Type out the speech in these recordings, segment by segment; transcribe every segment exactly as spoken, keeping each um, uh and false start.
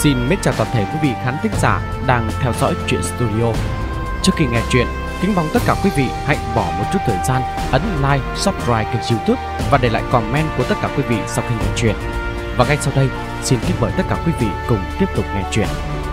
Xin mến chào toàn thể quý vị khán thính giả đang theo dõi Truyện Studio. Trước khi nghe chuyện, kính mong tất cả quý vị hãy bỏ một chút thời gian ấn like, subscribe kênh YouTube và để lại comment của tất cả quý vị sau khi nghe chuyện. Và ngay sau đây, xin kính mời tất cả quý vị cùng tiếp tục nghe chuyện.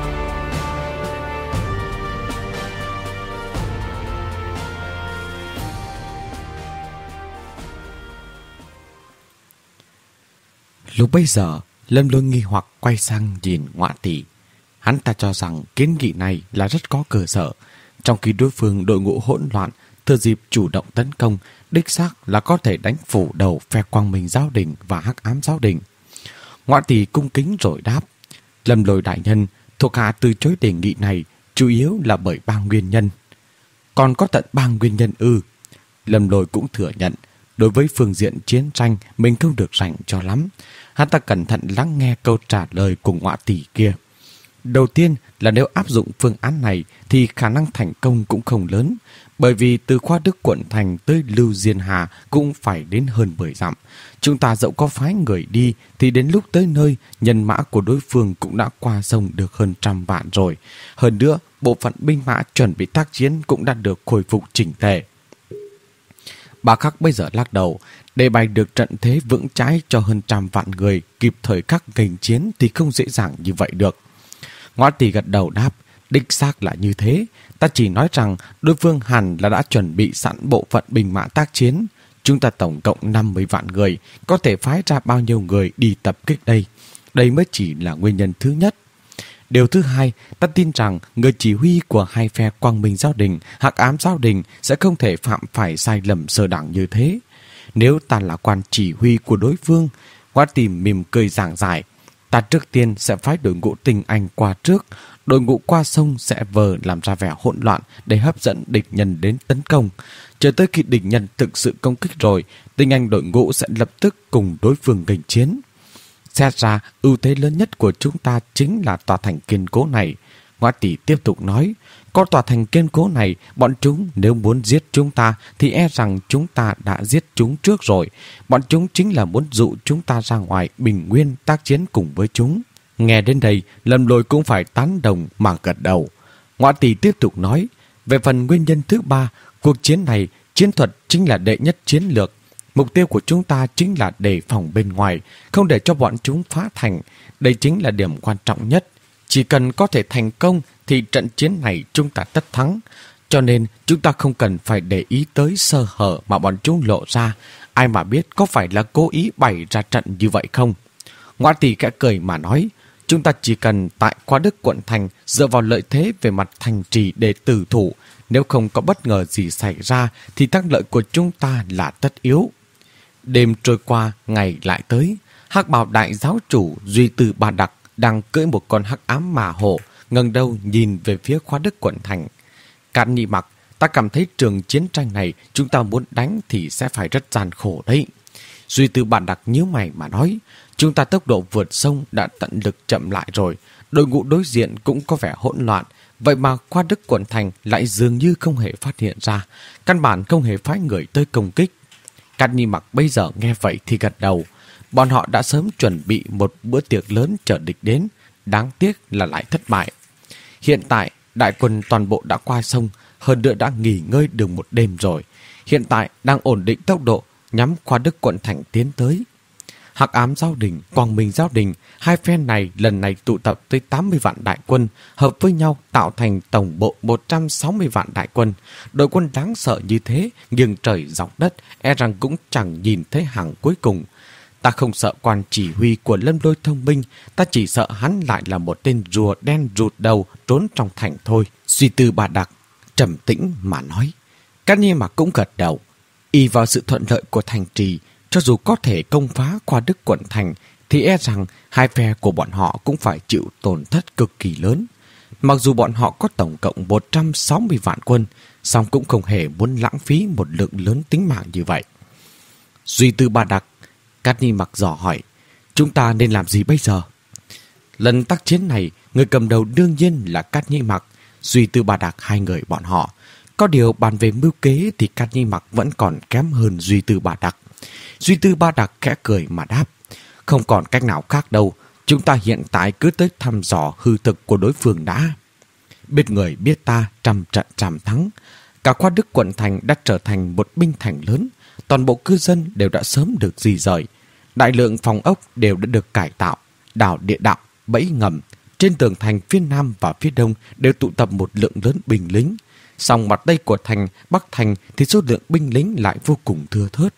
Lúc bấy giờ, Lâm Lôi nghi hoặc quay sang nhìn Ngọa Tỷ. Hắn ta cho rằng kiến nghị này là rất có cơ sở, trong khi đối phương đội ngũ hỗn loạn, thừa dịp chủ động tấn công, đích xác là có thể đánh phủ đầu phe Quang Minh Giáo Đình và Hắc Ám Giáo Đình. Ngọa Tỷ cung kính rồi đáp: Lâm Lôi đại nhân, thuộc hạ từ chối đề nghị này chủ yếu là bởi ba nguyên nhân. Còn có tận ba nguyên nhân ư? Lâm Lôi cũng thừa nhận, đối với phương diện chiến tranh mình không được rành cho lắm. Hắn ta cẩn thận lắng nghe câu trả lời của Ngọa Tỷ kia. Đầu tiên là nếu áp dụng phương án này thì khả năng thành công cũng không lớn, bởi vì từ Khoa Đức quận thành tới Lưu Diên Hà cũng phải đến hơn mười dặm. Chúng ta dẫu có phái người đi thì đến lúc tới nơi, nhân mã của đối phương cũng đã qua sông được hơn trăm vạn rồi. Hơn nữa, bộ phận binh mã chuẩn bị tác chiến cũng đã được khôi phục chỉnh tề. Bà Khắc bây giờ lắc đầu, để bày được trận thế vững chãi cho hơn trăm vạn người kịp thời khắc nghênh chiến thì không dễ dàng như vậy được. Ngọa Tỷ gật đầu đáp: đích xác là như thế. Ta chỉ nói rằng đối phương hẳn là đã chuẩn bị sẵn bộ phận binh mã tác chiến. Chúng ta tổng cộng năm mươi vạn người, có thể phái ra bao nhiêu người đi tập kích đây? Đây mới chỉ là nguyên nhân thứ nhất. Điều thứ hai, ta tin rằng người chỉ huy của hai phe Quang Minh Giáo Đình, Hắc Ám Giáo Đình sẽ không thể phạm phải sai lầm sơ đẳng như thế. Nếu ta là quan chỉ huy của đối phương, Ngọa Tỷ mỉm cười giảng giải, ta trước tiên sẽ phái đội ngũ tinh anh qua trước, đội ngũ qua sông sẽ vờ làm ra vẻ hỗn loạn để hấp dẫn địch nhân đến tấn công. Chờ tới khi địch nhân thực sự công kích rồi, tinh anh đội ngũ sẽ lập tức cùng đối phương nghênh chiến. Xét ra, ưu thế lớn nhất của chúng ta chính là tòa thành kiên cố này. Ngọa Tỷ tiếp tục nói, có tòa thành kiên cố này, bọn chúng nếu muốn giết chúng ta thì e rằng chúng ta đã giết chúng trước rồi. Bọn chúng chính là muốn dụ chúng ta ra ngoài bình nguyên tác chiến cùng với chúng. Nghe đến đây, Lâm Lôi cũng phải tán đồng mà gật đầu. Ngọa Tỷ tiếp tục nói, về phần nguyên nhân thứ ba, cuộc chiến này, chiến thuật chính là đệ nhất chiến lược. Mục tiêu của chúng ta chính là đề phòng bên ngoài, không để cho bọn chúng phá thành. Đây chính là điểm quan trọng nhất. Chỉ cần có thể thành công thì trận chiến này chúng ta tất thắng. Cho nên chúng ta không cần phải để ý tới sơ hở mà bọn chúng lộ ra. Ai mà biết có phải là cố ý bày ra trận như vậy không? Ngọa Tỷ khẽ cười mà nói, chúng ta chỉ cần tại Khoa Đức quận thành dựa vào lợi thế về mặt thành trì để tử thủ. Nếu không có bất ngờ gì xảy ra thì thắng lợi của chúng ta là tất yếu. Đêm trôi qua, ngày lại tới. Hắc bào đại giáo chủ Duy Từ Bà Đặc đang cưỡi một con hắc ám mà hổ, ngẩng đầu nhìn về phía Khoa Đức quận thành. Cát Nhị Mặc, ta cảm thấy trường chiến tranh này chúng ta muốn đánh thì sẽ phải rất gian khổ đấy. Duy Từ Bà Đặc nhíu mày mà nói, chúng ta tốc độ vượt sông đã tận lực chậm lại rồi, đội ngũ đối diện cũng có vẻ hỗn loạn, vậy mà Khoa Đức quận thành lại dường như không hề phát hiện ra, căn bản không hề phái người tới công kích. Cát Nhị Mặc bây giờ nghe vậy thì gật đầu. Bọn họ đã sớm chuẩn bị một bữa tiệc lớn chờ địch đến, đáng tiếc là lại thất bại. Hiện tại, đại quân toàn bộ đã qua sông, hơn nữa đã nghỉ ngơi được một đêm rồi. Hiện tại đang ổn định tốc độ, nhắm Khoa Đức quận thành tiến tới. Hắc Ám Giáo Đình, Quang Minh Giáo Đình, hai phe này lần này tụ tập tới tám mươi vạn đại quân, hợp với nhau tạo thành tổng bộ một trăm sáu mươi vạn đại quân. Đội quân đáng sợ như thế, nghiêng trời dọc đất, e rằng cũng chẳng nhìn thấy hàng cuối cùng. Ta không sợ quan chỉ huy của Lâm Lôi thông minh, ta chỉ sợ hắn lại là một tên rùa đen rụt đầu trốn trong thành thôi. Suy tư Bà Đặc trầm tĩnh mà nói. Cát Nhị Mặc cũng gật đầu. Y vào sự thuận lợi của thành trì, cho dù có thể công phá Khoa Đức quận thành thì e rằng hai phe của bọn họ cũng phải chịu tổn thất cực kỳ lớn. Mặc dù bọn họ có tổng cộng một trăm sáu mươi vạn quân, song cũng không hề muốn lãng phí một lượng lớn tính mạng như vậy. Duy Tư Bà Đặc, Cát Nhị Mặc dò hỏi, chúng ta nên làm gì bây giờ? Lần tác chiến này, người cầm đầu đương nhiên là Cát Nhị Mặc, Duy Tư Bà Đặc hai người bọn họ. Có điều bàn về mưu kế thì Cát Nhị Mặc vẫn còn kém hơn Duy Tư Bà Đặc. Duy Tư Bà Đặc khẽ cười mà đáp, không còn cách nào khác đâu, Chúng ta hiện tại cứ tới thăm dò hư thực của đối phương đã. Biết người biết ta, trăm trận trăm thắng. Cả Khoa Đức quận thành đã trở thành một binh thành lớn. Toàn bộ cư dân đều đã sớm được di rời. Đại lượng phòng ốc đều đã được cải tạo. Đào địa đạo, bẫy ngầm. Trên tường thành phía nam và phía đông đều tụ tập một lượng lớn binh lính. Song mặt tây của thành, bắc thành thì số lượng binh lính lại vô cùng thưa thớt.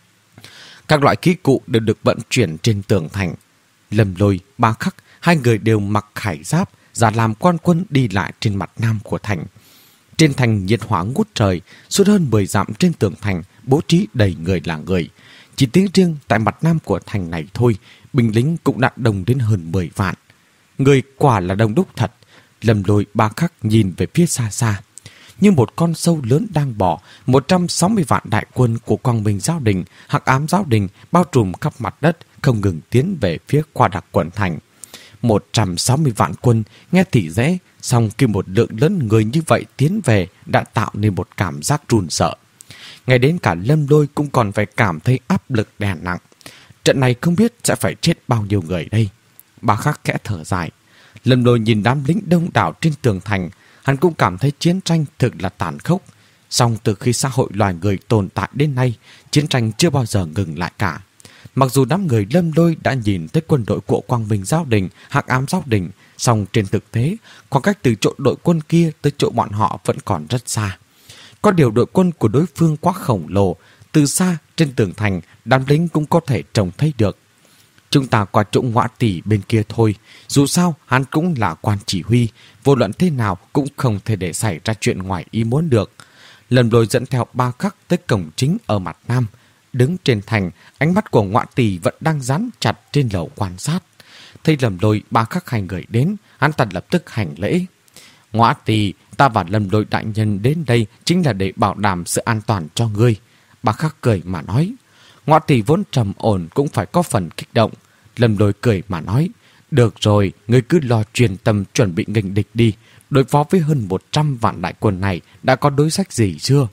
Các loại khí cụ đều được vận chuyển trên tường thành. Lâm Lôi, Ba Khắc, hai người đều mặc khải giáp, giả làm quan quân đi lại trên mặt nam của thành. Trên thành nhiệt hỏa ngút trời, suốt hơn mười dặm trên tường thành bố trí đầy người là người. Chỉ tính riêng tại mặt nam của thành này thôi, binh lính cũng đã đông đến hơn mười vạn. Người quả là đông đúc thật. Lâm Lôi, Ba Khắc nhìn về phía xa xa. Như một con sâu lớn đang bò, một trăm sáu mươi vạn đại quân của Quang Minh Giáo Đình, Hắc Ám Giáo Đình bao trùm khắp mặt đất, không ngừng tiến về phía Khoa Đặc quận thành. một trăm sáu mươi vạn quân nghe thì dễ, song khi một lượng lớn người như vậy tiến về đã tạo nên một cảm giác run sợ. Ngay đến cả Lâm Lôi cũng còn phải cảm thấy áp lực đè nặng. Trận này không biết sẽ phải chết bao nhiêu người đây. Ba Khắc khẽ thở dài. Lâm Lôi nhìn đám lính đông đảo trên tường thành, hắn cũng cảm thấy chiến tranh thực là tàn khốc. Song từ khi xã hội loài người tồn tại đến nay, chiến tranh chưa bao giờ ngừng lại cả. Mặc dù đám người Lâm Lôi đã nhìn thấy quân đội của Quang Minh Giáo Đình, Hắc Ám Giáo Đình, song trên thực tế, khoảng cách từ chỗ đội quân kia tới chỗ bọn họ vẫn còn rất xa. Có điều đội quân của đối phương quá khổng lồ, từ xa trên tường thành, đám lính cũng có thể trông thấy được. Chúng ta qua chỗ Ngõa Tỷ bên kia thôi, dù sao hắn cũng là quan chỉ huy, vô luận thế nào cũng không thể để xảy ra chuyện ngoài ý muốn được. Lâm Lôi dẫn theo Ba Khắc tới cổng chính ở mặt nam. Đứng trên thành, ánh mắt của Ngõa Tỷ vẫn đang dán chặt trên lầu quan sát. Thấy Lâm Lôi, Ba Khắc hai người đến, hắn ta lập tức hành lễ. Ngõa Tỷ, ta và Lâm Lôi đại nhân đến đây chính là để bảo đảm sự an toàn cho ngươi. Ba Khắc cười mà nói. Ngõa Tỷ vốn trầm ổn cũng phải có phần kích động. Lâm Lôi cười mà nói. Được rồi, ngươi cứ lo truyền tâm chuẩn bị nghênh địch đi. Đối phó với hơn một trăm vạn đại quân này đã có đối sách gì chưa?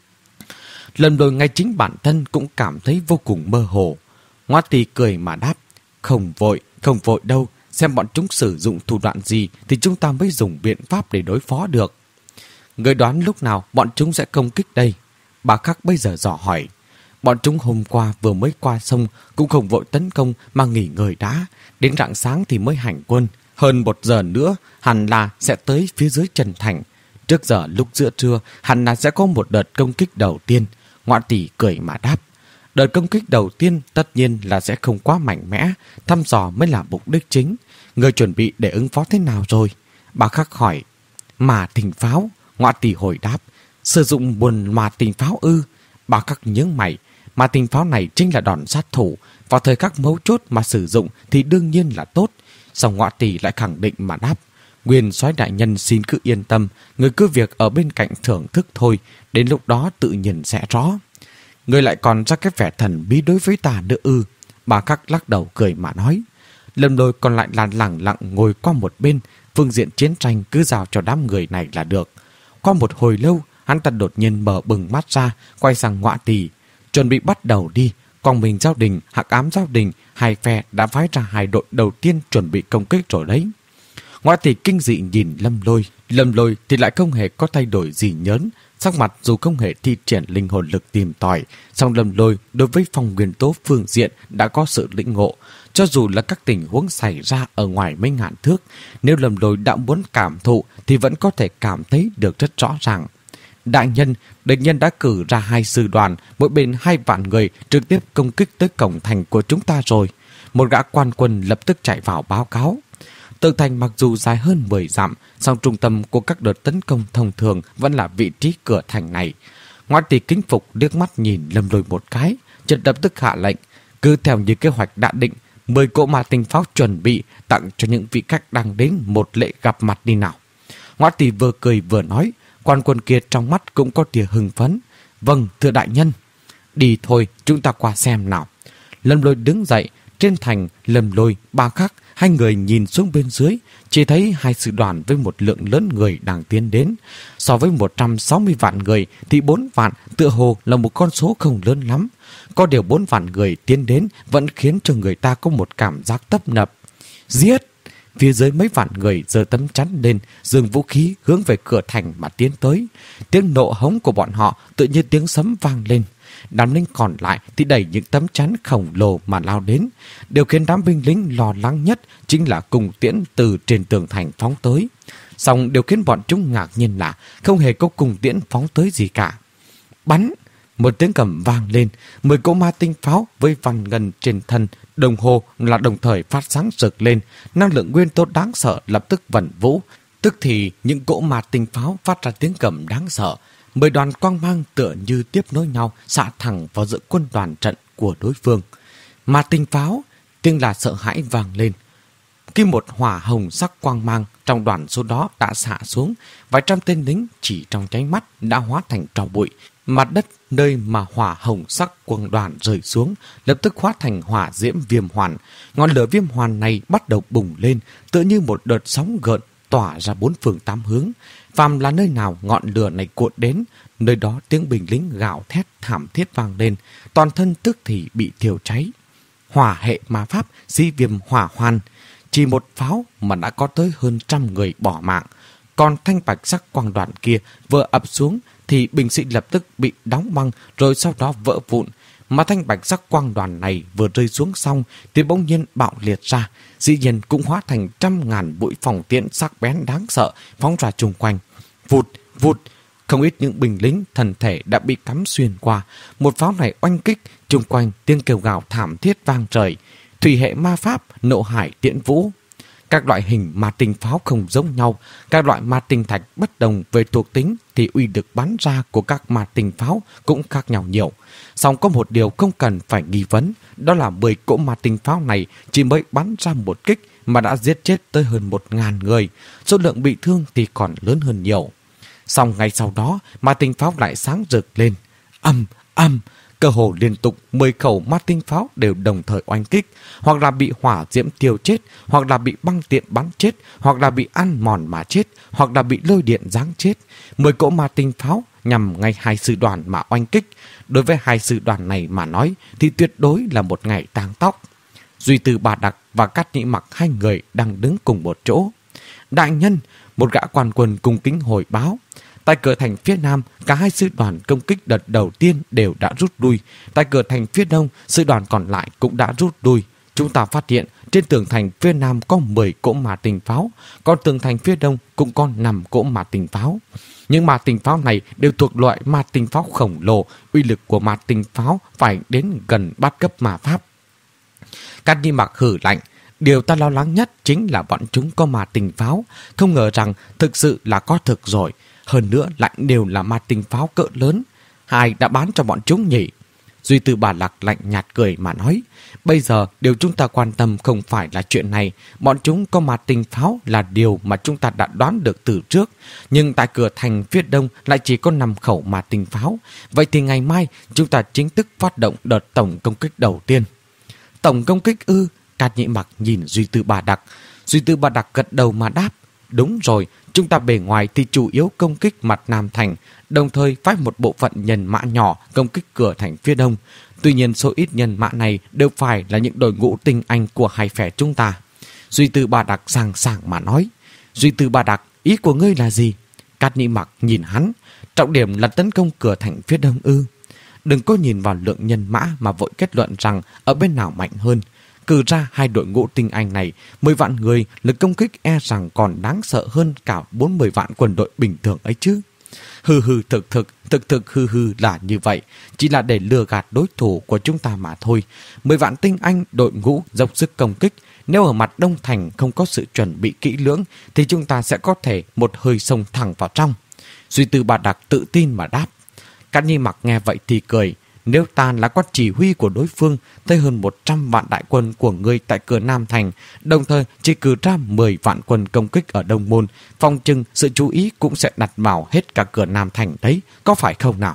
Lâm Lôi ngay chính bản thân cũng cảm thấy vô cùng mơ hồ. Ngõa Tỷ cười mà đáp. Không vội, không vội đâu. Xem bọn chúng sử dụng thủ đoạn gì thì chúng ta mới dùng biện pháp để đối phó được. Ngươi đoán lúc nào bọn chúng sẽ công kích đây? Ba Khắc bây giờ dò hỏi. Bọn chúng hôm qua vừa mới qua sông, cũng không vội tấn công mà nghỉ ngơi đã. Đến rạng sáng thì mới hành quân. Hơn một giờ nữa hẳn là sẽ tới phía dưới chân thành. Trước giờ lúc giữa trưa hẳn là sẽ có một đợt công kích đầu tiên. Ngõa Tỷ cười mà đáp. Đợt công kích đầu tiên tất nhiên là sẽ không quá mạnh mẽ, thăm dò mới là mục đích chính. Người chuẩn bị để ứng phó thế nào rồi? Ba Khắc hỏi. Mà tình pháo. Ngõa Tỷ hồi đáp. Sử dụng buồn mà tình pháo ư? Ba Khắc nhướng mày. Mà tình pháo này chính là đòn sát thủ. Vào thời khắc mấu chốt mà sử dụng thì đương nhiên là tốt. Xong Ngõa Tỷ lại khẳng định mà đáp. Nguyên soái đại nhân xin cứ yên tâm. Người cứ việc ở bên cạnh thưởng thức thôi. Đến lúc đó tự nhiên sẽ rõ. Người lại còn ra cái vẻ thần bí đối với ta nữa ư? Ba Khắc lắc đầu cười mà nói. Lâm Lôi còn lại là lẳng lặng ngồi qua một bên. Phương diện chiến tranh cứ giao cho đám người này là được. Qua một hồi lâu, hắn ta đột nhiên mở bừng mắt ra, quay sang Ngõa Tỷ. Chuẩn bị bắt đầu đi. Quang Minh Giáo Đình, Hắc Ám Giáo Đình, hai phe đã phái ra hai đội đầu tiên chuẩn bị công kích rồi đấy. Ngõa Tỷ kinh dị nhìn Lâm Lôi. Lâm Lôi thì lại không hề có thay đổi gì nhớn. Sắc mặt dù không hề thi triển linh hồn lực tìm tòi, song Lâm Lôi đối với phong nguyên tố phương diện đã có sự lĩnh ngộ. Cho dù là các tình huống xảy ra ở ngoài mấy ngàn thước, nếu Lâm Lôi đã muốn cảm thụ thì vẫn có thể cảm thấy được rất rõ ràng. Đại nhân, địch nhân đã cử ra hai sư đoàn, mỗi bên hai vạn người trực tiếp công kích tới cổng thành của chúng ta rồi. Một gã quan quân lập tức chạy vào báo cáo. Tường thành mặc dù dài hơn mười dặm, song trung tâm của các đợt tấn công thông thường vẫn là vị trí cửa thành này. Ngõa Tỷ kính phục liếc mắt nhìn Lâm Lôi một cái, chợt lập tức hạ lệnh, cứ theo như kế hoạch đã định, mười cỗ ma tinh pháo chuẩn bị tặng cho những vị khách đang đến một lễ gặp mặt đi nào. Ngõa Tỷ vừa cười vừa nói, quan quân kia trong mắt cũng có tia hưng phấn. Vâng, thưa đại nhân. Đi thôi, chúng ta qua xem nào. Lâm Lôi đứng dậy, trên thành Lâm Lôi, Ba Khắc, hai người nhìn xuống bên dưới, chỉ thấy hai sư đoàn với một lượng lớn người đang tiến đến. So với một trăm sáu mươi vạn người thì bốn vạn tựa hồ là một con số không lớn lắm. Có điều bốn vạn người tiến đến vẫn khiến cho người ta có một cảm giác tấp nập. Giết! Phía dưới mấy vạn người giơ tấm chắn lên, giương vũ khí hướng về cửa thành mà tiến tới. Tiếng nộ hống của bọn họ tự nhiên tiếng sấm vang lên. Đám lính còn lại thì đẩy những tấm chắn khổng lồ mà lao đến. Điều khiến đám binh lính lo lắng nhất chính là cung tiễn từ trên tường thành phóng tới. Song điều khiến bọn chúng ngạc nhiên là không hề có cung tiễn phóng tới gì cả. Bắn! Một tiếng cầm vang lên, mười cỗ ma tinh pháo với vằn ngân trên thân đồng hồ là đồng thời phát sáng rực lên, năng lượng nguyên tố đáng sợ lập tức vẩn vũ. Tức thì những cỗ ma tinh pháo phát ra tiếng cầm đáng sợ, mười đoàn quang mang tựa như tiếp nối nhau xạ thẳng vào giữa quân đoàn trận của đối phương. Ma tinh pháo, tiếng là sợ hãi vang lên. Khi một hỏa hồng sắc quang mang trong đoàn số đó đã xạ xuống, vài trăm tên lính chỉ trong nháy mắt đã hóa thành tro bụi. Mặt đất nơi mà hỏa hồng sắc quang đoàn rơi xuống lập tức hóa thành hỏa diễm viêm hoàn. Ngọn lửa viêm hoàn này bắt đầu bùng lên, tựa như một đợt sóng gợn tỏa ra bốn phương tám hướng. Phàm là nơi nào ngọn lửa này cuộn đến, nơi đó tiếng binh lính gào thét thảm thiết vang lên, toàn thân tức thì bị thiêu cháy. Hỏa hệ ma pháp di viêm hỏa hoan, chỉ một pháo mà đã có tới hơn trăm người bỏ mạng. Còn thanh bạch sắc quang đoàn kia vừa ập xuống thì binh sĩ lập tức bị đóng băng rồi sau đó vỡ vụn. Mà thanh bạch sắc quang đoàn này vừa rơi xuống xong thì bỗng nhiên bạo liệt ra, dĩ nhiên cũng hóa thành trăm ngàn bụi phòng tiễn sắc bén đáng sợ phóng ra chung quanh. Vụt, vụt, không ít những binh lính thân thể đã bị cắm xuyên qua. Một pháo này oanh kích, chung quanh tiếng kêu gào thảm thiết vang trời. Thủy hệ ma pháp, nộ hải tiễn vũ. Các loại hình ma tinh pháo không giống nhau, các loại ma tinh thạch bất đồng về thuộc tính thì uy lực bắn ra của các ma tinh pháo cũng khác nhau nhiều. Song có một điều không cần phải nghi vấn, đó là mười cỗ ma tinh pháo này chỉ mới bắn ra một kích mà đã giết chết tới hơn một ngàn người, số lượng bị thương thì còn lớn hơn nhiều. Song ngay sau đó, ma tinh pháo lại sáng rực lên. Âm, âm, cơ hồ liên tục mười khẩu ma tinh pháo đều đồng thời oanh kích, hoặc là bị hỏa diễm tiêu chết, hoặc là bị băng tiện bắn chết, hoặc là bị ăn mòn mà chết, hoặc là bị lôi điện giáng chết. mười cỗ ma tinh pháo nhằm ngay hai sư đoàn mà oanh kích. Đối với hai sư đoàn này mà nói thì tuyệt đối là một ngày tang tóc. Duy Từ Bà Đặc và Cát Nhĩ Mặc hai người đang đứng cùng một chỗ. Đại nhân, một gã quan quân cung kính hồi báo. Tại cửa thành phía nam, cả hai sư đoàn công kích đợt đầu tiên đều đã rút lui. Tại cửa thành phía đông, sư đoàn còn lại cũng đã rút lui. Chúng ta phát hiện trên tường thành phía nam có mười cỗ ma tinh pháo, còn tường thành phía đông cũng có năm cỗ ma tinh pháo. Những ma tinh pháo này đều thuộc loại ma tinh pháo khổng lồ, uy lực của ma tinh pháo phải đến gần bát cấp ma pháp. Cát Nhĩ Mặc hử lạnh. Điều ta lo lắng nhất chính là bọn chúng có ma tinh pháo, không ngờ rằng thực sự là có thực rồi. Hơn nữa lại đều là ma tinh pháo cỡ lớn. Ai đã bán cho bọn chúng nhỉ? Duy Từ Bà Lạc lạnh nhạt cười mà nói. Bây giờ điều chúng ta quan tâm không phải là chuyện này. Bọn chúng có ma tinh pháo là điều mà chúng ta đã đoán được từ trước. Nhưng tại cửa thành phía đông lại chỉ có năm khẩu ma tinh pháo. Vậy thì ngày mai chúng ta chính thức phát động đợt tổng công kích đầu tiên. Tổng công kích ư? Cát Nhĩ Mặc nhìn Duy Từ Bà Đặc. Duy Từ Bà Đặc gật đầu mà đáp. Đúng rồi, chúng ta bề ngoài thì chủ yếu công kích mặt Nam Thành, đồng thời phái một bộ phận nhân mã nhỏ công kích cửa thành phía đông. Tuy nhiên số ít nhân mã này đều phải là những đội ngũ tinh anh của hai phe chúng ta. Duy Từ Bà Đặc sàng sàng mà nói. Duy Từ Bà Đặc, ý của ngươi là gì? Cát Nhĩ Mặc nhìn hắn. Trọng điểm là tấn công cửa thành phía đông ư? Đừng có nhìn vào lượng nhân mã mà vội kết luận rằng ở bên nào mạnh hơn. Cử ra hai đội ngũ tinh anh này, mười vạn người, lực công kích e rằng còn đáng sợ hơn cả bốn mươi vạn quân đội bình thường ấy chứ. Hừ hừ thực thực, thực thực hừ hừ là như vậy, chỉ là để lừa gạt đối thủ của chúng ta mà thôi. Mười vạn tinh anh đội ngũ dốc sức công kích, nếu ở mặt Đông Thành không có sự chuẩn bị kỹ lưỡng thì chúng ta sẽ có thể một hơi xông thẳng vào trong. Duy Từ Bà Đặc tự tin mà đáp. Cát Nhĩ Mặc nghe vậy thì cười. Nếu ta là con chỉ huy của đối phương tới hơn một trăm vạn đại quân của ngươi tại cửa Nam Thành, đồng thời chỉ cử ra mười vạn quân công kích ở Đông Môn, phòng chừng sự chú ý cũng sẽ đặt vào hết cả cửa Nam Thành đấy, có phải không nào?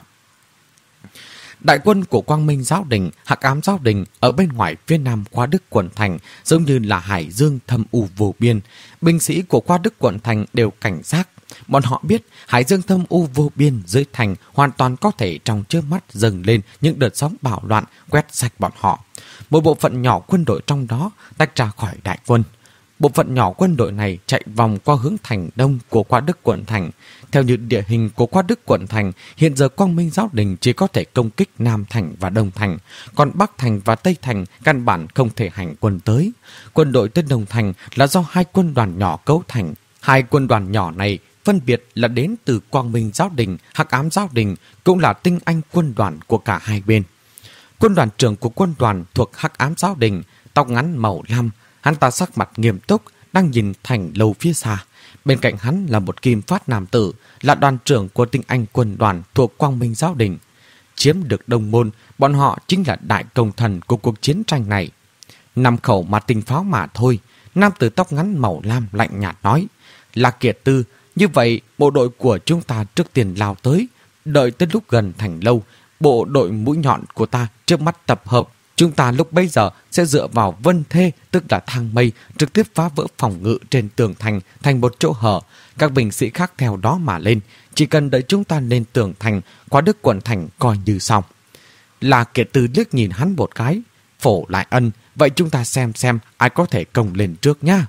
Đại quân của Quang Minh Giáo Đình, Hắc Ám Giáo Đình ở bên ngoài phía nam Khoa Đức Quận Thành giống như là hải dương thâm u vô biên. Binh sĩ của Khoa Đức Quận Thành đều cảnh giác. Bọn họ biết hải dương thâm u vô biên dưới thành hoàn toàn có thể trong chớp mắt dâng lên những đợt sóng bạo loạn quét sạch bọn họ. Một bộ phận nhỏ quân đội trong đó tách ra khỏi đại quân. bộ phận nhỏ quân đội này chạy vòng qua hướng thành đông của Qua Đức quận thành. Theo như địa hình của Qua Đức quận thành, hiện giờ Quang Minh Giáo Đình chỉ có thể công kích Nam thành và Đông thành, còn Bắc thành và Tây thành căn bản không thể hành quân tới. Quân đội tới Đông thành là do hai quân đoàn nhỏ cấu thành. Hai quân đoàn nhỏ này phân biệt là đến từ Quang Minh Giáo Đình, Hắc Ám Giáo Đình, cũng là tinh anh quân đoàn của cả hai bên. Quân đoàn trưởng của quân đoàn thuộc Hắc Ám Giáo Đình, tóc ngắn màu lam, hắn ta sắc mặt nghiêm túc, đang nhìn thành lâu phía xa. Bên cạnh hắn là một kim phát nam tử, là đoàn trưởng của tinh anh quân đoàn thuộc Quang Minh Giáo Đình. Chiếm được Đông Môn, bọn họ chính là đại công thần của cuộc chiến tranh này. Năm khẩu mà tinh pháo mà thôi, nam tử tóc ngắn màu lam lạnh nhạt nói. Là Kiệt Tư, như vậy bộ đội của chúng ta trước tiên lao tới, đợi tới lúc gần thành lâu, bộ đội mũi nhọn của ta trước mắt tập hợp. Chúng ta lúc bấy giờ sẽ dựa vào vân thê, tức là thang mây, trực tiếp phá vỡ phòng ngự trên tường thành thành một chỗ hở. Các binh sĩ khác theo đó mà lên. Chỉ cần đợi chúng ta lên tường thành, Qua Đức quận thành coi như xong. Là Kiệt Tư liếc nhìn hắn một cái. Phổ Lại Ân, vậy chúng ta xem xem ai có thể công lên trước nhá.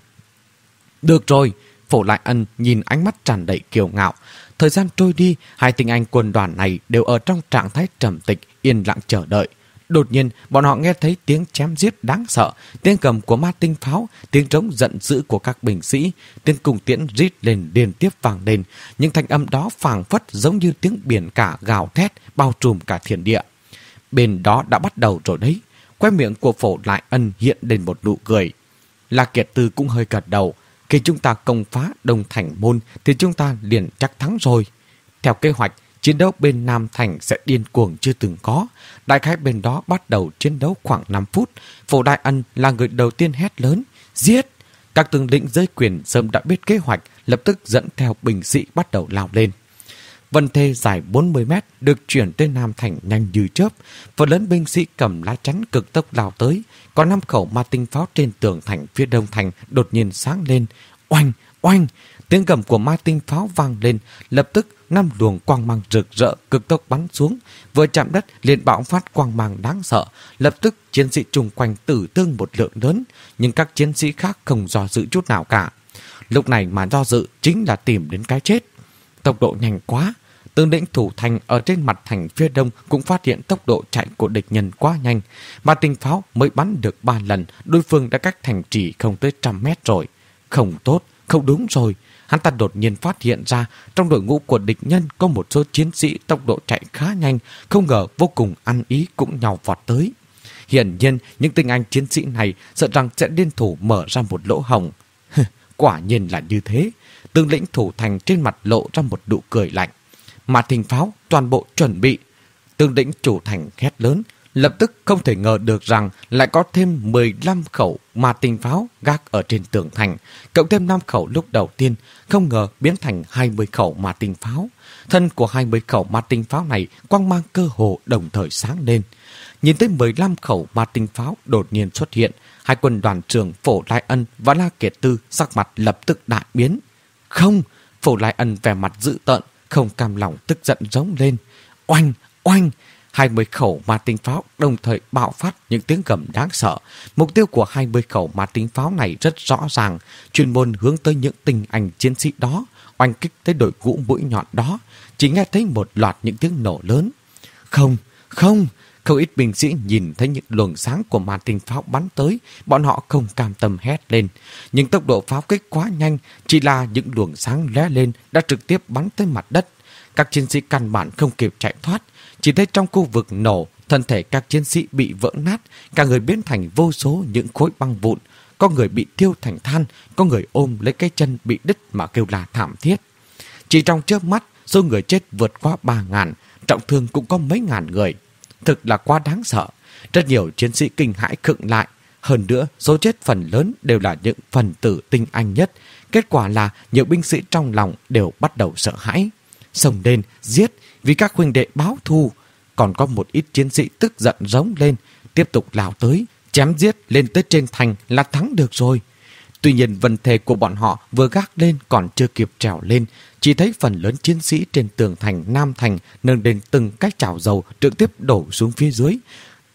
Được rồi. Phổ Lại Ân nhìn ánh mắt tràn đầy kiêu ngạo. Thời gian trôi đi, hai tinh anh quân đoàn này đều ở trong trạng thái trầm tịch, yên lặng chờ đợi. Đột nhiên, bọn họ nghe thấy tiếng chém giết đáng sợ, tiếng cầm của ma tinh pháo, tiếng trống giận dữ của các binh sĩ, tiếng cung tiễn rít lên liên tiếp vang lên. Những thanh âm đó phảng phất giống như tiếng biển cả gào thét, bao trùm cả thiên địa. Bên đó đã bắt đầu rồi đấy. Khóe miệng của Phổ Lại Ân hiện lên một nụ cười. La Kiệt Tư cũng hơi gật đầu. Khi chúng ta công phá Đông Thành Môn thì chúng ta liền chắc thắng rồi. Theo kế hoạch, chiến đấu bên Nam Thành sẽ điên cuồng chưa từng có. Đại khái bên đó bắt đầu chiến đấu khoảng năm phút. Phổ Đại Ân là người đầu tiên hét lớn. Giết! Các tướng lĩnh dưới quyền sớm đã biết kế hoạch, lập tức dẫn theo binh sĩ bắt đầu lao lên. Vân thê dài bốn mươi mét được chuyển tới Nam Thành nhanh như chớp. Phần lớn binh sĩ cầm lá chắn cực tốc lao tới. Có năm khẩu ma tinh pháo trên tường thành phía Đông Thành đột nhiên sáng lên. Oanh! Oanh! Tiếng gầm của ma tinh pháo vang lên. Lập tức năm luồng quang mang rực rỡ cực tốc bắn xuống. Vừa chạm đất liền bạo phát quang mang đáng sợ. Lập tức chiến sĩ chung quanh tử thương một lượng lớn. Nhưng các chiến sĩ khác không do dự chút nào cả. Lúc này mà do dự chính là tìm đến cái chết. Tốc độ nhanh quá. Tướng lĩnh thủ thành ở trên mặt thành phía đông cũng phát hiện tốc độ chạy của địch nhân quá nhanh. Ma tinh pháo mới bắn được ba lần, đối phương đã cách thành trì không tới trăm mét rồi. Không tốt, không đúng rồi. Hắn ta đột nhiên phát hiện ra trong đội ngũ của địch nhân có một số chiến sĩ tốc độ chạy khá nhanh, không ngờ vô cùng ăn ý cũng nhào vọt tới. Hiển nhiên những tinh anh chiến sĩ này sợ rằng sẽ liên thủ mở ra một lỗ hổng. Quả nhiên là như thế. Tướng lĩnh thủ thành trên mặt lộ ra một nụ cười lạnh. Ma tinh pháo toàn bộ chuẩn bị. Tướng lĩnh chủ thành hét lớn. Lập tức không thể ngờ được rằng lại có thêm mười lăm khẩu ma tinh pháo gác ở trên tường thành. Cộng thêm năm khẩu lúc đầu tiên, không ngờ biến thành hai mươi khẩu ma tinh pháo. Thân của hai mươi khẩu ma tinh pháo này quang mang cơ hồ đồng thời sáng lên. Nhìn thấy mười lăm khẩu ma tinh pháo đột nhiên xuất hiện, hai quân đoàn trưởng Phổ Lai Ân và La Kiệt Tư sắc mặt lập tức đại biến. Không! Phổ Lai Ân vẻ mặt dữ tợn, không cam lòng tức giận rống lên. Oanh! Oanh! hai mươi khẩu ma tinh pháo đồng thời bạo phát những tiếng gầm đáng sợ. Mục tiêu của hai mươi khẩu ma tinh pháo này rất rõ ràng, chuyên môn hướng tới những tinh anh chiến sĩ đó, oanh kích tới đội ngũ mũi nhọn đó. Chỉ nghe thấy một loạt những tiếng nổ lớn. Không! Không! Không ít binh sĩ nhìn thấy những luồng sáng của ma tinh pháo bắn tới, bọn họ không cam tâm hét lên. Nhưng tốc độ pháo kích quá nhanh, chỉ là những luồng sáng lóe lên đã trực tiếp bắn tới mặt đất. Các chiến sĩ căn bản không kịp chạy thoát, chỉ thấy trong khu vực nổ, thân thể các chiến sĩ bị vỡ nát, cả người biến thành vô số những khối băng vụn. Có người bị thiêu thành than, có người ôm lấy cái chân bị đứt mà kêu là thảm thiết. Chỉ trong chớp mắt, số người chết vượt qua ba ngàn, trọng thương cũng có mấy ngàn người. Thực là quá đáng sợ. Rất nhiều chiến sĩ kinh hãi khựng lại. Hơn nữa, số chết phần lớn đều là những phần tử tinh anh nhất. Kết quả là nhiều binh sĩ trong lòng đều bắt đầu sợ hãi. Xông lên, giết, vì các huynh đệ báo thù. Còn có một ít chiến sĩ tức giận rống lên, tiếp tục lao tới, chém giết lên tới trên thành là thắng được rồi. Tuy nhiên vân thề của bọn họ vừa gác lên còn chưa kịp trèo lên, chỉ thấy phần lớn chiến sĩ trên tường thành Nam Thành nâng lên từng cái chảo dầu trực tiếp đổ xuống phía dưới.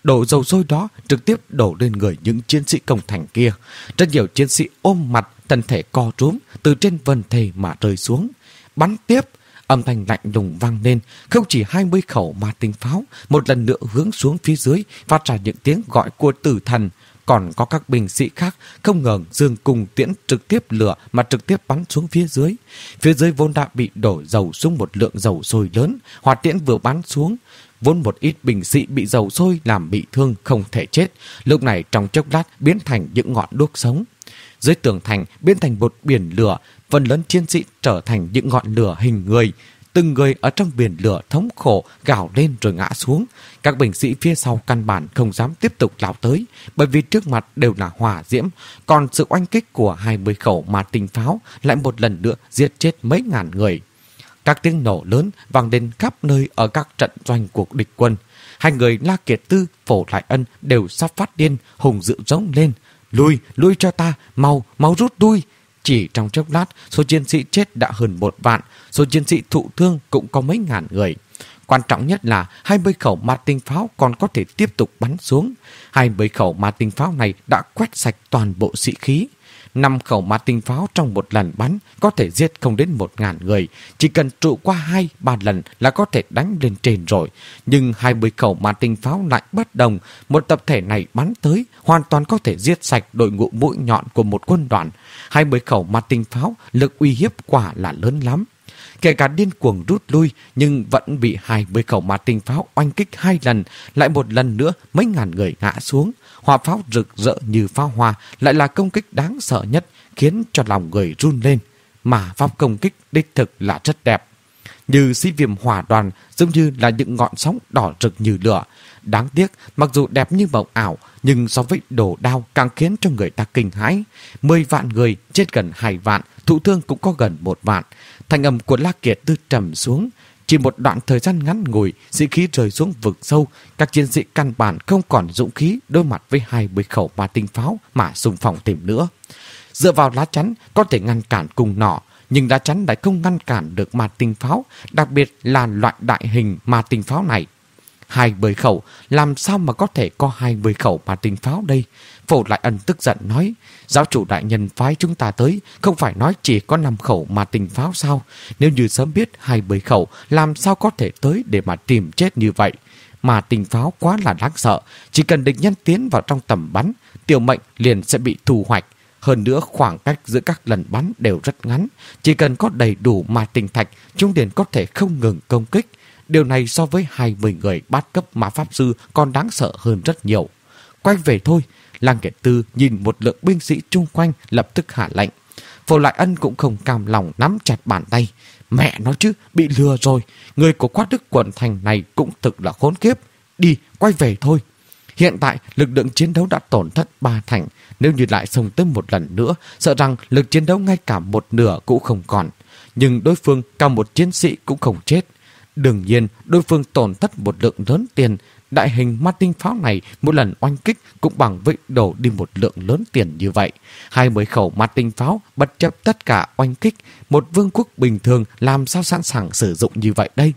đổ dầu sôi đó trực tiếp đổ lên người những chiến sĩ công thành kia. Rất nhiều chiến sĩ ôm mặt, thân thể co rúm từ trên vân thề mà rơi xuống. Bắn tiếp, âm thanh lạnh lùng vang lên, không chỉ hai mươi khẩu ma tinh pháo một lần nữa hướng xuống phía dưới, phát ra những tiếng gọi của tử thần. Còn có các binh sĩ khác không ngờ dương cùng tiễn trực tiếp lửa mà trực tiếp bắn xuống phía dưới. Phía dưới vốn đã bị đổ dầu xuống một lượng dầu sôi lớn, hỏa tiễn vừa bắn xuống, vốn một ít binh sĩ bị dầu sôi làm bị thương không thể chết, lúc này trong chốc lát biến thành những ngọn đuốc sống. Dưới tường thành biến thành một biển lửa, phần lớn chiến sĩ trở thành những ngọn lửa hình người. Từng người ở trong biển lửa thống khổ gào lên rồi ngã xuống. Các binh sĩ phía sau căn bản không dám tiếp tục lao tới, bởi vì trước mặt đều là hỏa diễm. Còn sự oanh kích của hai mươi khẩu ma tinh pháo lại một lần nữa giết chết mấy ngàn người. Các tiếng nổ lớn vang lên khắp nơi ở các trận doanh của địch quân. Hai người La Kiệt Tư, Phổ Lại Ân đều sắp phát điên, hùng dữ rống lên: "Lui, lui cho ta, mau, mau rút lui!" Chỉ trong chốc lát, số chiến sĩ chết đã hơn một vạn, số chiến sĩ thụ thương cũng có mấy ngàn người. Quan trọng nhất là hai mươi khẩu ma tinh pháo còn có thể tiếp tục bắn xuống. hai mươi khẩu ma tinh pháo này đã quét sạch toàn bộ sĩ khí. năm khẩu ma tinh pháo trong một lần bắn có thể giết không đến một ngàn người. Chỉ cần trụ qua hai ba lần là có thể đánh lên trên rồi. Nhưng hai mươi khẩu ma tinh pháo lại bất đồng. Một tập thể này bắn tới hoàn toàn có thể giết sạch đội ngũ mũi nhọn của một quân đoàn. hai mươi khẩu ma tinh pháo lực uy hiếp quả là lớn lắm. Kể cả điên cuồng rút lui nhưng vẫn bị hai mươi khẩu ma tinh pháo oanh kích hai lần, lại một lần nữa mấy ngàn người ngã xuống. Hỏa pháo rực rỡ như pháo hoa lại là công kích đáng sợ nhất, khiến cho lòng người run lên. Mà pháp công kích đích thực là rất đẹp. Như sĩ viêm hỏa đoàn giống như là những ngọn sóng đỏ rực như lửa. Đáng tiếc, mặc dù đẹp như mộng ảo, nhưng so với đồ đao càng khiến cho người ta kinh hãi. Mười vạn người chết gần hai vạn, thụ thương cũng có gần một vạn. Thanh âm của La Kiệt Tư trầm xuống. Chỉ một đoạn thời gian ngắn ngủi, sĩ khí rơi xuống vực sâu. Các chiến sĩ căn bản không còn dũng khí đối mặt với hai mươi khẩu ma tinh pháo mà xung phong tìm nữa. Dựa vào lá chắn có thể ngăn cản cùng nỏ, nhưng lá chắn lại không ngăn cản được ma tinh pháo, đặc biệt là loại đại hình ma tinh pháo này. hai mươi khẩu, làm sao mà có thể có hai mươi khẩu ma tinh pháo đây? Phổ Lại Ân tức giận nói: "Giáo chủ đại nhân phái chúng ta tới, không phải nói chỉ có năm khẩu ma tinh pháo sao? Nếu như sớm biết hai mươi khẩu, làm sao có thể tới để mà tìm chết như vậy? Ma tinh pháo quá là đáng sợ, chỉ cần địch nhân tiến vào trong tầm bắn, tiểu mệnh liền sẽ bị thu hoạch. Hơn nữa khoảng cách giữa các lần bắn đều rất ngắn, chỉ cần có đầy đủ ma tinh thạch, chúng liền có thể không ngừng công kích. Điều này so với hai mươi người bát cấp ma pháp sư còn đáng sợ hơn rất nhiều. Quay về thôi." La Kiệt Tư nhìn một lượng binh sĩ chung quanh lập tức hạ lệnh. Phổ Lại Ân cũng không cam lòng nắm chặt bàn tay. Mẹ nói chứ, bị lừa rồi. Người của Quát Đức quận thành này cũng thực là khốn kiếp. Đi, quay về thôi. Hiện tại lực lượng chiến đấu đã tổn thất ba thành. Nếu như lại xông tới một lần nữa, sợ rằng lực chiến đấu ngay cả một nửa cũng không còn. Nhưng đối phương cả một chiến sĩ cũng không chết. Đương nhiên đối phương tổn thất một lượng lớn tiền. Đại hình ma tinh pháo này một lần oanh kích cũng bằng với đổ đi một lượng lớn tiền như vậy. hai mươi khẩu ma tinh pháo bất chấp tất cả oanh kích, một vương quốc bình thường làm sao sẵn sàng sử dụng như vậy đây?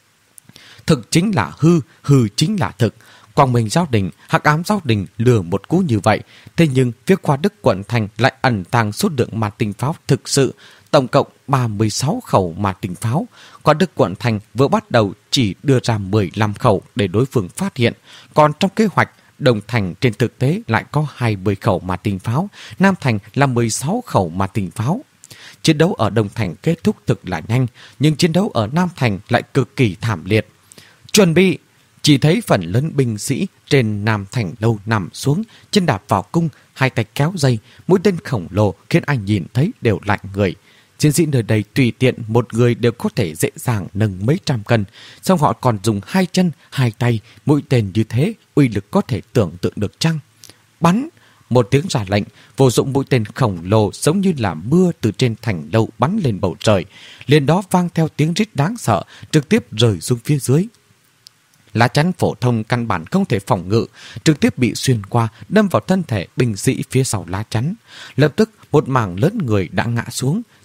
Thực chính là hư, hư chính là thực. Quang Minh Giáo Đình, Hắc Ám Giáo Đình lừa một cú như vậy, thế nhưng phía Qua Đức quận thành lại ẩn tàng số lượng ma tinh pháo thực sự, tổng cộng ba mươi sáu khẩu ma tinh pháo. Qua Đức quận thành vừa bắt đầu chỉ đưa ra mười lăm khẩu để đối phương phát hiện, còn trong kế hoạch Đông Thành trên thực tế lại có hai mươi khẩu ma tinh pháo, Nam Thành là mười sáu khẩu ma tinh pháo. Chiến đấu ở Đông Thành kết thúc thực là nhanh, nhưng chiến đấu ở Nam Thành lại cực kỳ thảm liệt. Chuẩn bị! Chỉ thấy phần lớn binh sĩ trên Nam Thành lâu nằm xuống, chân đạp vào cung, hai tay kéo dây, mũi tên khổng lồ khiến ai nhìn thấy đều lạnh người. Chiến sĩ nơi đây tùy tiện một người đều có thể dễ dàng nâng mấy trăm cân, xong họ còn dùng hai chân, hai tay, mũi tên như thế, uy lực có thể tưởng tượng được chăng? Bắn! Một tiếng ra lệnh, vô dụng mũi tên khổng lồ giống như là mưa từ trên thành lâu bắn lên bầu trời, liền đó vang theo tiếng rít đáng sợ, trực tiếp rơi xuống phía dưới. Lá chắn phổ thông căn bản không thể phòng ngự, trực tiếp bị xuyên qua, đâm vào thân thể binh sĩ phía sau lá chắn. Lập tức một mảng lớn người đã ngã xuống,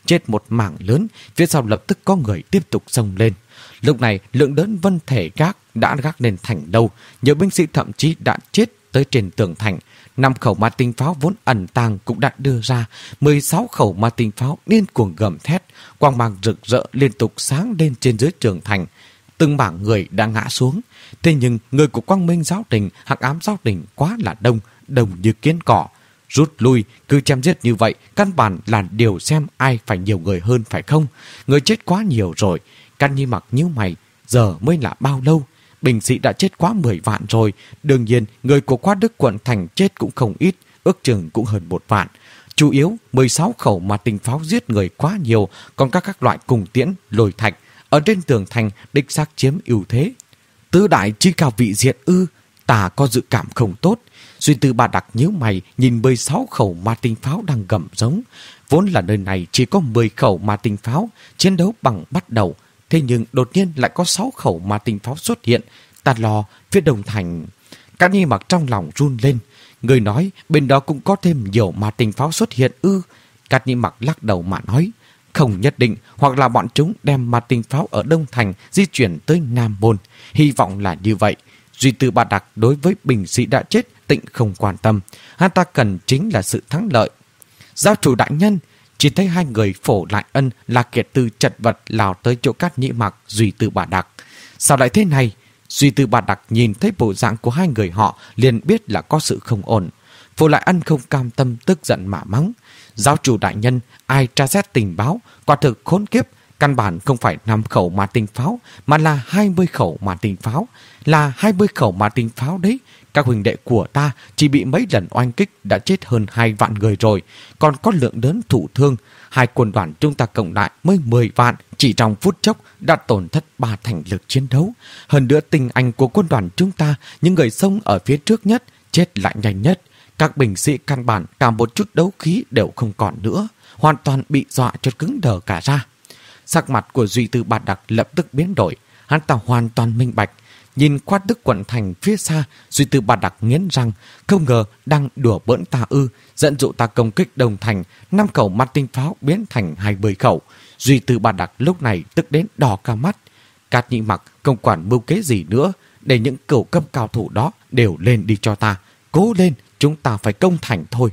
chết một mảng lớn, phía sau lập tức có người tiếp tục xông lên. Lúc này lượng lớn vân thể gác đã gác lên thành lâu, nhiều binh sĩ thậm chí đã chết tới trên tường thành. Năm khẩu ma tinh pháo vốn ẩn tàng cũng đã đưa ra, mười sáu khẩu ma tinh pháo điên cuồng gầm thét, quang mang rực rỡ liên tục sáng lên trên dưới tường thành. Từng bảng người đã ngã xuống, thế nhưng người của Quang Minh giáo đình, Hắc Ám giáo đình quá là đông, đông như kiến cỏ. Rút lui, cứ chém giết như vậy, căn bản là điều xem ai phải nhiều người hơn phải không? Người chết quá nhiều rồi. Can Nhi Mặc nhíu mày, giờ mới là bao lâu? Binh sĩ đã chết quá mười vạn rồi. Đương nhiên, người của Quát Đức quận thành chết cũng không ít, ước chừng cũng hơn một vạn. Chủ yếu, mười sáu khẩu mà tình pháo giết người quá nhiều, còn các các loại cùng tiễn, lôi thạch. Ở trên tường thành, đích xác chiếm ưu thế. Tứ đại chi cao vị diện ư, ta có dự cảm không tốt. Duy Tư Bà Đặc nhíu mày nhìn mười sáu khẩu ma tinh pháo đang gầm giống. Vốn là nơi này chỉ có mười khẩu ma tinh pháo, chiến đấu bằng bắt đầu. Thế nhưng đột nhiên lại có sáu khẩu ma tinh pháo xuất hiện. Ta lo phía đông thành. Can Nhi Mặc trong lòng run lên. Người nói bên đó cũng có thêm nhiều ma tinh pháo xuất hiện ư. Can Nhi Mặc lắc đầu mà nói. Không nhất định, hoặc là bọn chúng đem ma tinh pháo ở Đông Thành di chuyển tới Nam Môn. Hy vọng là như vậy. Duy Tư Bà Đặc đối với binh sĩ đã chết tịnh không quan tâm. Hắn ta cần chính là sự thắng lợi. Giáo chủ đại nhân, chỉ thấy hai người Phổ Lại Ân là Kiệt Tư chật vật lao tới chỗ Cát Nhĩ Mặc, Duy Tư Bà Đặc. Sao lại thế này? Duy Tư Bà Đặc nhìn thấy bộ dạng của hai người họ liền biết là có sự không ổn. Phổ Lại Ân không cam tâm tức giận mà mắng. Giáo chủ đại nhân, ai tra xét tình báo, quả thực khốn kiếp. Căn bản không phải năm khẩu ma tinh pháo, mà là hai mươi khẩu ma tinh pháo. Là hai mươi khẩu ma tinh pháo đấy. Các huynh đệ của ta chỉ bị mấy lần oanh kích đã chết hơn hai vạn người rồi. Còn có lượng lớn thụ thương. Hai quân đoàn chúng ta cộng lại mới mười vạn. Chỉ trong phút chốc đã tổn thất ba thành lực chiến đấu. Hơn nữa tình anh của quân đoàn chúng ta, những người xông ở phía trước nhất, chết lại nhanh nhất. Các binh sĩ căn bản cả một chút đấu khí đều không còn nữa. Hoàn toàn bị dọa cho cứng đờ cả ra. Sắc mặt của Duy Tư Bà Đặc lập tức biến đổi. Hắn ta hoàn toàn minh bạch. Nhìn Quát Đức quận thành phía xa, Duy Tư Bà Đặc nghiến răng. Không ngờ đang đùa bỡn ta ư. Dẫn dụ ta công kích Đông Thành. Năm khẩu ma tinh pháo biến thành hai mươi khẩu. Duy Tư Bà Đặc lúc này tức đến đỏ cả mắt. Cát Nhĩ Mặc không quản mưu kế gì nữa. Để những cửu cấp cao thủ đó đều lên đi cho ta. Cố lên, chúng ta phải công thành thôi.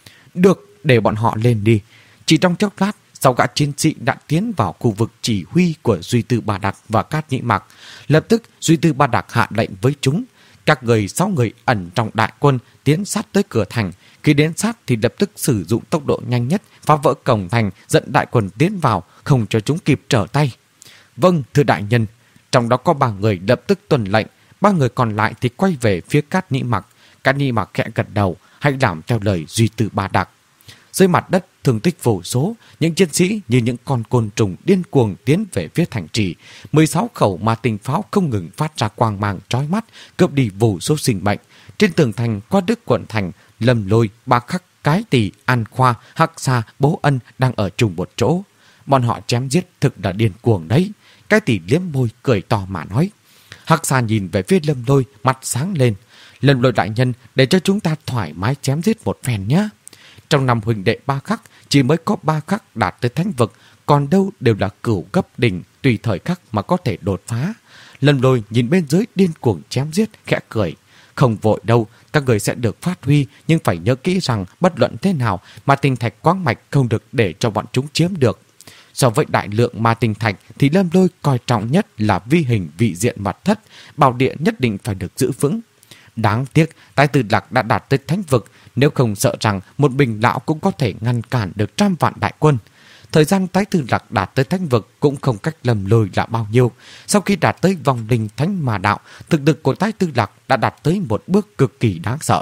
Được, để bọn họ lên đi. Chỉ trong chốc lát, sáu gã chiến sĩ đã tiến vào khu vực chỉ huy của Duy Tư Bà Đặc và Cát Nhĩ Mặc. Lập tức Duy Tư Bà Đặc hạ lệnh với chúng. Các người sáu người ẩn trong đại quân tiến sát tới cửa thành. Khi đến sát thì lập tức sử dụng tốc độ nhanh nhất, phá vỡ cổng thành, dẫn đại quân tiến vào, không cho chúng kịp trở tay. Vâng, thưa đại nhân. Trong đó có ba người lập tức tuân lệnh, ba người còn lại thì quay về phía Cát Nhĩ Mặc. Cát Nhĩ Mặc khẽ gật đầu, hãy làm theo lời Duy Tư Bà Đặc. Dưới mặt đất thương tích vô số, những chiến sĩ như những con côn trùng điên cuồng tiến về phía thành trì. mười sáu khẩu ma tinh pháo không ngừng phát ra quang mang chói mắt, cướp đi vô số sinh mệnh. Trên tường thành Quát Đức quận thành, Lâm Lôi, Ba Khắc, Cái Tỳ, An Khoa, Hắc Sa, Bố Ân đang ở chung một chỗ. Bọn họ chém giết thực là điên cuồng đấy. Cái Tỳ liếm môi cười to mà nói. Hắc Sa nhìn về phía Lâm Lôi, mặt sáng lên. Lâm Lôi đại nhân, để cho chúng ta thoải mái chém giết một phen nhé. Trong năm huynh đệ Ba Khắc, chỉ mới có Ba Khắc đạt tới thánh vực, còn đâu đều là cửu cấp đỉnh, tùy thời khắc mà có thể đột phá. Lâm Lôi nhìn bên dưới điên cuồng chém giết, khẽ cười. Không vội đâu, các người sẽ được phát huy, nhưng phải nhớ kỹ rằng bất luận thế nào mà tinh thạch quáng mạch không được để cho bọn chúng chiếm được. So với đại lượng ma tinh thạch thì Lâm Lôi coi trọng nhất là vi hình vị diện mật thất, bảo địa nhất định phải được giữ vững. Đáng tiếc, Tái Tư Lạc đã đạt tới thánh vực, nếu không sợ rằng một bình lão cũng có thể ngăn cản được trăm vạn đại quân. Thời gian Tái Tư Lạc đạt tới thánh vực cũng không cách Lâm Lôi là bao nhiêu. Sau khi đạt tới vòng linh thánh mà đạo, thực lực của Tái Tư Lạc đã đạt tới một bước cực kỳ đáng sợ.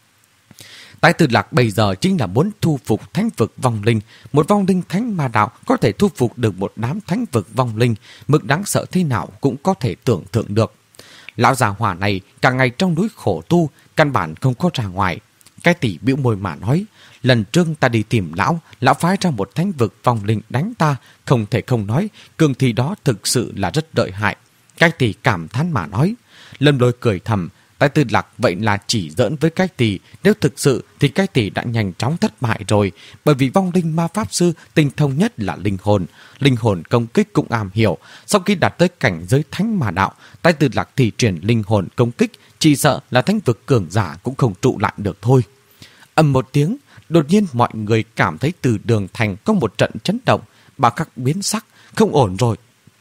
Tái Tư Lạc bây giờ chính là muốn thu phục thánh vực vong linh. Một vong linh thánh ma đạo có thể thu phục được một đám thánh vực vong linh, mức đáng sợ thế nào cũng có thể tưởng tượng được. Lão già hỏa này cả ngày trong núi khổ tu, căn bản không có ra ngoài. Cái Tỷ bĩu môi mà nói, lần trước ta đi tìm lão, lão phái ra một thánh vực vong linh đánh ta, không thể không nói, cường thi đó thực sự là rất lợi hại. Cái Tỷ cảm thán mà nói. Lâm Lôi cười thầm, Tại Tư Lạc vậy là chỉ giỡn với cái tỷ, nếu thực sự thì cái tỷ đã nhanh chóng thất bại rồi, bởi vì vong linh ma pháp sư tinh thông nhất là linh hồn. Linh hồn công kích cũng am hiểu, sau khi đạt tới cảnh giới thánh mà đạo, tại Tư Lạc thì truyền linh hồn công kích, chỉ sợ là thánh vực cường giả cũng không trụ lại được thôi. Ầm một tiếng, đột nhiên mọi người cảm thấy từ đường thành có một trận chấn động, bà khắc biến sắc, không ổn rồi.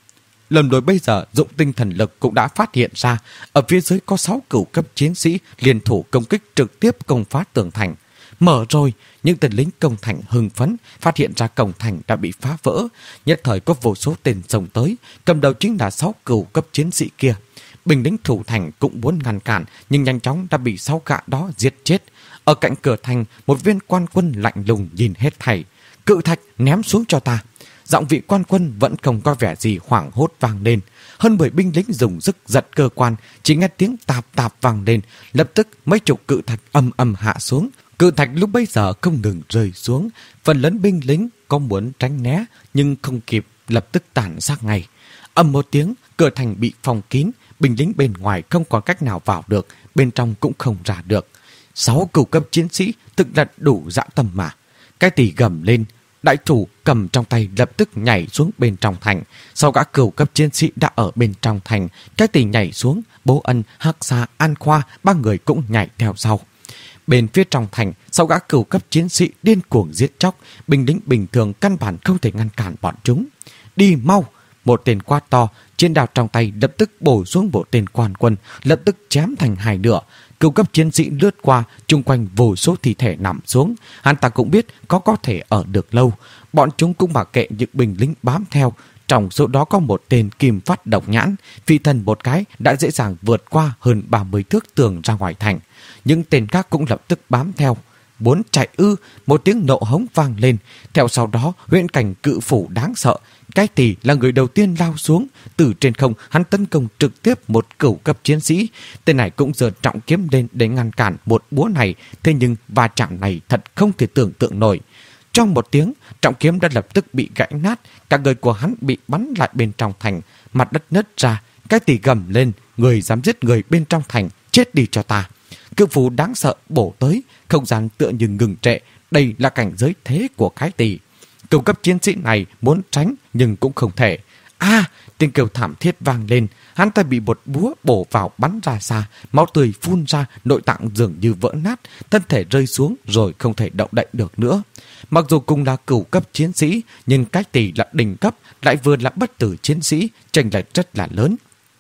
Lâm Lôi bây giờ dụng tinh thần lực cũng đã phát hiện ra, ở phía dưới có sáu cửu cấp chiến sĩ liên thủ công kích trực tiếp công phá tường thành. Mở rồi, những tên lính công thành hưng phấn, phát hiện ra cổng thành đã bị phá vỡ. Nhất thời có vô số tên xông tới, cầm đầu chính là sáu cửu cấp chiến sĩ kia. Binh lính thủ thành cũng muốn ngăn cản, nhưng nhanh chóng đã bị sáu gã đó giết chết. Ở cạnh cửa thành, một viên quan quân lạnh lùng nhìn hết thảy. Cự thạch ném xuống cho ta. Giọng vị quan quân vẫn không có vẻ gì hoảng hốt vang lên. Hơn mười binh lính dùng sức giật cơ quan, chỉ nghe tiếng tạp tạp vang lên. Lập tức mấy chục cự thạch âm âm hạ xuống. Cự thạch lúc bấy giờ không ngừng rơi xuống. Phần lớn binh lính có muốn tránh né, nhưng không kịp, lập tức tàn sát ngay. Ầm một tiếng, cửa thành bị phong kín. Binh lính bên ngoài không có cách nào vào được, bên trong cũng không ra được. Sáu cửu cấp chiến sĩ thực là đủ dã tâm mà. Cái tỷ gầm lên, đại thủ cầm trong tay lập tức nhảy xuống bên trong thành. Sau gã cửu cấp chiến sĩ đã ở bên trong thành, cái tỷ nhảy xuống, Bố Ân, Hắc Sa, An Khoa, ba người cũng nhảy theo sau. Bên phía trong thành, sau gã cửu cấp chiến sĩ điên cuồng giết chóc, binh lính bình thường căn bản không thể ngăn cản bọn chúng. Đi mau! Một tên quát to, chiến đao trong tay lập tức bổ xuống bộ tên quan quân, lập tức chém thành hai nửa. Cửu cấp chiến sĩ lướt qua, chung quanh vô số thi thể nằm xuống. Hắn ta cũng biết có có thể ở được lâu. Bọn chúng cũng mặc kệ những binh lính bám theo. Trong số đó có một tên kim phát độc nhãn, phi thân một cái đã dễ dàng vượt qua hơn ba mươi thước tường ra ngoài thành. Những tên khác cũng lập tức bám theo. Muốn chạy ư, một tiếng nộ hống vang lên. Theo sau đó, huyễn cảnh cự phủ đáng sợ. Cái tỷ là người đầu tiên lao xuống. Từ trên không, hắn tấn công trực tiếp một cửu cấp chiến sĩ. Tên này cũng giơ trọng kiếm lên để ngăn cản một búa này. Thế nhưng va chạm này thật không thể tưởng tượng nổi. Trong một tiếng, trọng kiếm đã lập tức bị gãy nát. Cả người của hắn bị bắn lại bên trong thành. Mặt đất nứt ra. Cái tỷ gầm lên. Người dám giết người bên trong thành, chết đi cho ta. Cự phủ đáng sợ bổ tới. Không gian tựa như ngừng trệ. Đây là cảnh giới thế của cái tỷ. Cửu cấp chiến sĩ này muốn tránh nhưng cũng không thể. À, tiếng kêu thảm thiết vang lên. Hắn ta bị một búa bổ vào bắn ra xa. Máu tươi phun ra, nội tạng dường như vỡ nát. Thân thể rơi xuống rồi không thể động đậy được nữa. Mặc dù cùng là cửu cấp chiến sĩ, nhưng cái tỷ là đỉnh cấp, lại vừa là bất tử chiến sĩ, chênh lệch rất là lớn.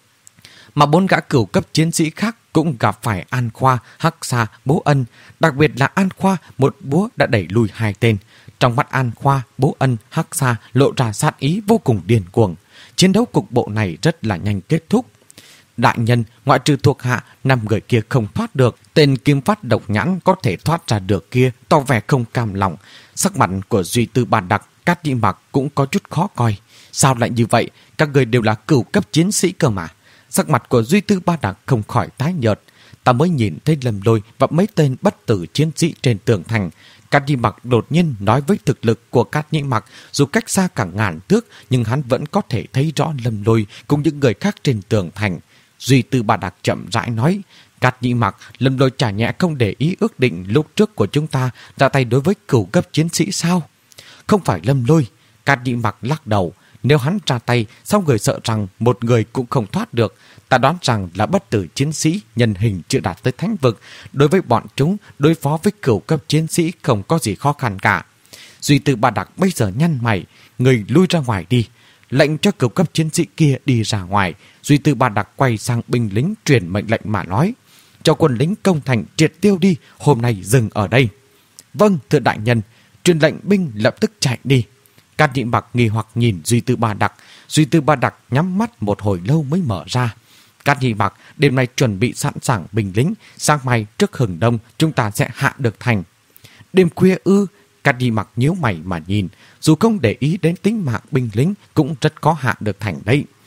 Mà bốn gã cửu cấp chiến sĩ khác cũng gặp phải An Khoa, Hắc Sa, Bố Ân. Đặc biệt là An Khoa, một búa đã đẩy lùi hai tên. Trong mắt An Khoa, Bố Ân, Hắc Sa lộ ra sát ý vô cùng điên cuồng. Chiến đấu cục bộ này rất là nhanh kết thúc. Đại nhân, ngoại trừ thuộc hạ, năm người kia không thoát được. Tên kim phát độc nhãn có thể thoát ra được kia, tỏ vẻ không cam lòng. Sắc mặt của Duy Tư Ba Đặc, Cát Nhĩ Mặc cũng có chút khó coi. Sao lại như vậy? Các người đều là cửu cấp chiến sĩ cơ mà. Sắc mặt của Duy Tư Ba Đặc không khỏi tái nhợt. Ta mới nhìn thấy Lâm Lôi và mấy tên bất tử chiến sĩ trên tường thành. Cát Nhĩ Mặc đột nhiên nói với thực lực của Cát Nhĩ Mặc, dù cách xa cả ngàn thước, nhưng hắn vẫn có thể thấy rõ Lâm Lôi cùng những người khác trên tường thành. Duy Tư Ba Đặc chậm rãi nói, Cát Nhĩ Mặc, Lâm Lôi chả nhẽ không để ý ước định lúc trước của chúng ta ra tay đối với cửu cấp chiến sĩ sao? Không phải Lâm Lôi. Cát Nhĩ Mặc lắc đầu. Nếu hắn ra tay, sao người sợ rằng một người cũng không thoát được? Ta đoán rằng là bất tử chiến sĩ, nhân hình chưa đạt tới thánh vực. Đối với bọn chúng, đối phó với cửu cấp chiến sĩ không có gì khó khăn cả. Duy Tư Ba Đặc bây giờ nhăn mày, người lui ra ngoài đi. Lệnh cho cửu cấp chiến sĩ kia đi ra ngoài. Duy Tư Ba Đặc quay sang binh lính truyền mệnh lệnh mà nói, cho quân lính công thành triệt tiêu đi, hôm nay dừng ở đây. Vâng, thưa đại nhân. Truyền lệnh binh lập tức chạy đi. Cát Nhĩ Mặc nghi hoặc nhìn Duy Tư Ba Đặc. Duy Tư Ba Đặc nhắm mắt một hồi lâu mới mở ra. Cát Nhĩ Mặc, đêm nay chuẩn bị sẵn sàng binh lính, sáng mai trước hừng đông chúng ta sẽ hạ được thành. Đêm khuya ư? Cát Nhĩ Mặc nhíu mày mà nhìn, dù không để ý đến tính mạng binh lính cũng rất có hạ được thành đấy.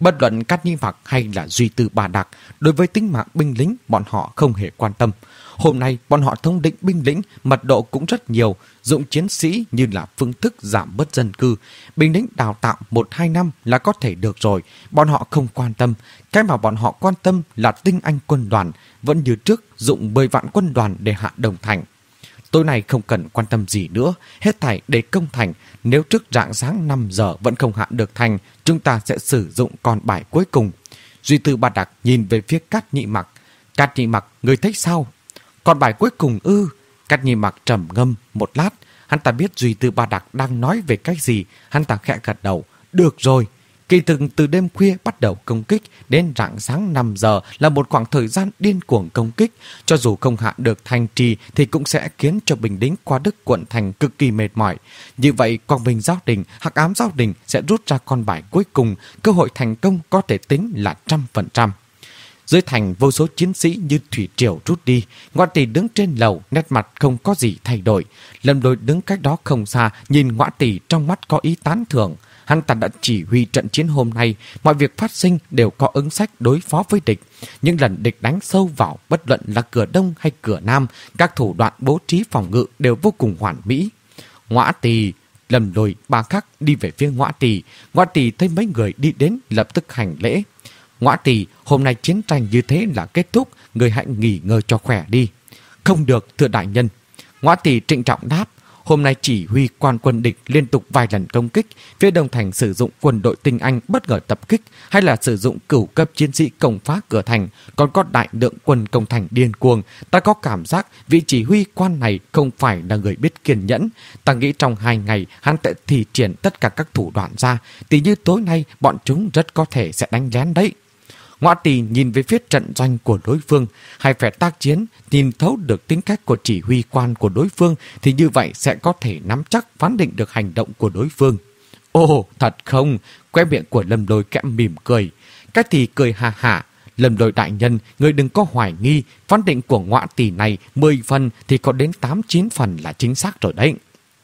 Bất luận Cát Nhĩ Mặc hay là Duy Tư Ba Đạc, đối với tính mạng binh lính bọn họ không hề quan tâm. Hôm nay bọn họ thống lĩnh binh lính, mật độ cũng rất nhiều, dụng chiến sĩ như là phương thức giảm bớt dân cư. Binh lính đào tạo một hai năm là có thể được rồi, bọn họ không quan tâm. Cái mà bọn họ quan tâm là tinh anh quân đoàn, vẫn như trước dụng mười vạn quân đoàn để hạ Đồng Thành. Tối nay không cần quan tâm gì nữa, hết thảy để công thành. Nếu trước rạng sáng năm giờ vẫn không hạ được thành, chúng ta sẽ sử dụng con bài cuối cùng. Duy Tư Ba Đạc nhìn về phía Cát Nhĩ Mặc. Cát Nhĩ Mặc, người thấy sao? Con bài cuối cùng ư? Cát Nhĩ Mặc trầm ngâm một lát. Hắn ta biết Duy Tư Ba Đạc đang nói về cái gì. Hắn ta khẽ gật đầu. Được rồi. Kỳ thực từ đêm khuya bắt đầu công kích đến rạng sáng năm giờ là một khoảng thời gian điên cuồng công kích. Cho dù không hạ được thành trì thì cũng sẽ khiến cho binh lính qua Đức quận thành cực kỳ mệt mỏi. Như vậy Quang Vinh Giáo Đình, Hắc Ám Giáo Đình sẽ rút ra con bài cuối cùng. Cơ hội thành công có thể tính là trăm phần trăm. Dưới thành vô số chiến sĩ như thủy triều rút đi. Ngoại Tỷ đứng trên lầu, nét mặt không có gì thay đổi. Lâm Lôi đứng cách đó không xa, nhìn Ngoại Tỷ trong mắt có ý tán thưởng. Hắn ta đã chỉ huy trận chiến hôm nay, mọi việc phát sinh đều có ứng sách đối phó với địch. Những lần địch đánh sâu vào, bất luận là cửa đông hay cửa nam, các thủ đoạn bố trí phòng ngự đều vô cùng hoàn mỹ. Ngoã Tỳ, Lâm Lôi ba khắc đi về phía Ngoã Tỳ. Ngoã Tỳ thấy mấy người đi đến lập tức hành lễ. Ngoã Tỳ, hôm nay chiến tranh như thế là kết thúc, người hãy nghỉ ngơi cho khỏe đi. Không được, thưa đại nhân. Ngoã Tỳ trịnh trọng đáp. Hôm nay chỉ huy quan quân địch liên tục vài lần công kích, phía Đông Thành sử dụng quân đội tinh anh bất ngờ tập kích, hay là sử dụng cửu cấp chiến sĩ công phá cửa thành, còn có đại lượng quân công thành điên cuồng. Ta có cảm giác vị chỉ huy quan này không phải là người biết kiên nhẫn. Ta nghĩ trong hai ngày hắn sẽ thi triển tất cả các thủ đoạn ra, thì như tối nay bọn chúng rất có thể sẽ đánh lén đấy. Ngoã Tỳ nhìn về phía trận doanh của đối phương, hai phe tác chiến, nhìn thấu được tính cách của chỉ huy quan của đối phương thì như vậy sẽ có thể nắm chắc phán định được hành động của đối phương. Ồ, thật không? Khóe miệng của Lâm Lôi kẽm mỉm cười. Cái thì cười hà hả. Lâm Lôi đại nhân, người đừng có hoài nghi, phán định của Ngoã Tỳ này mười phần thì có đến tám chín phần là chính xác rồi đấy.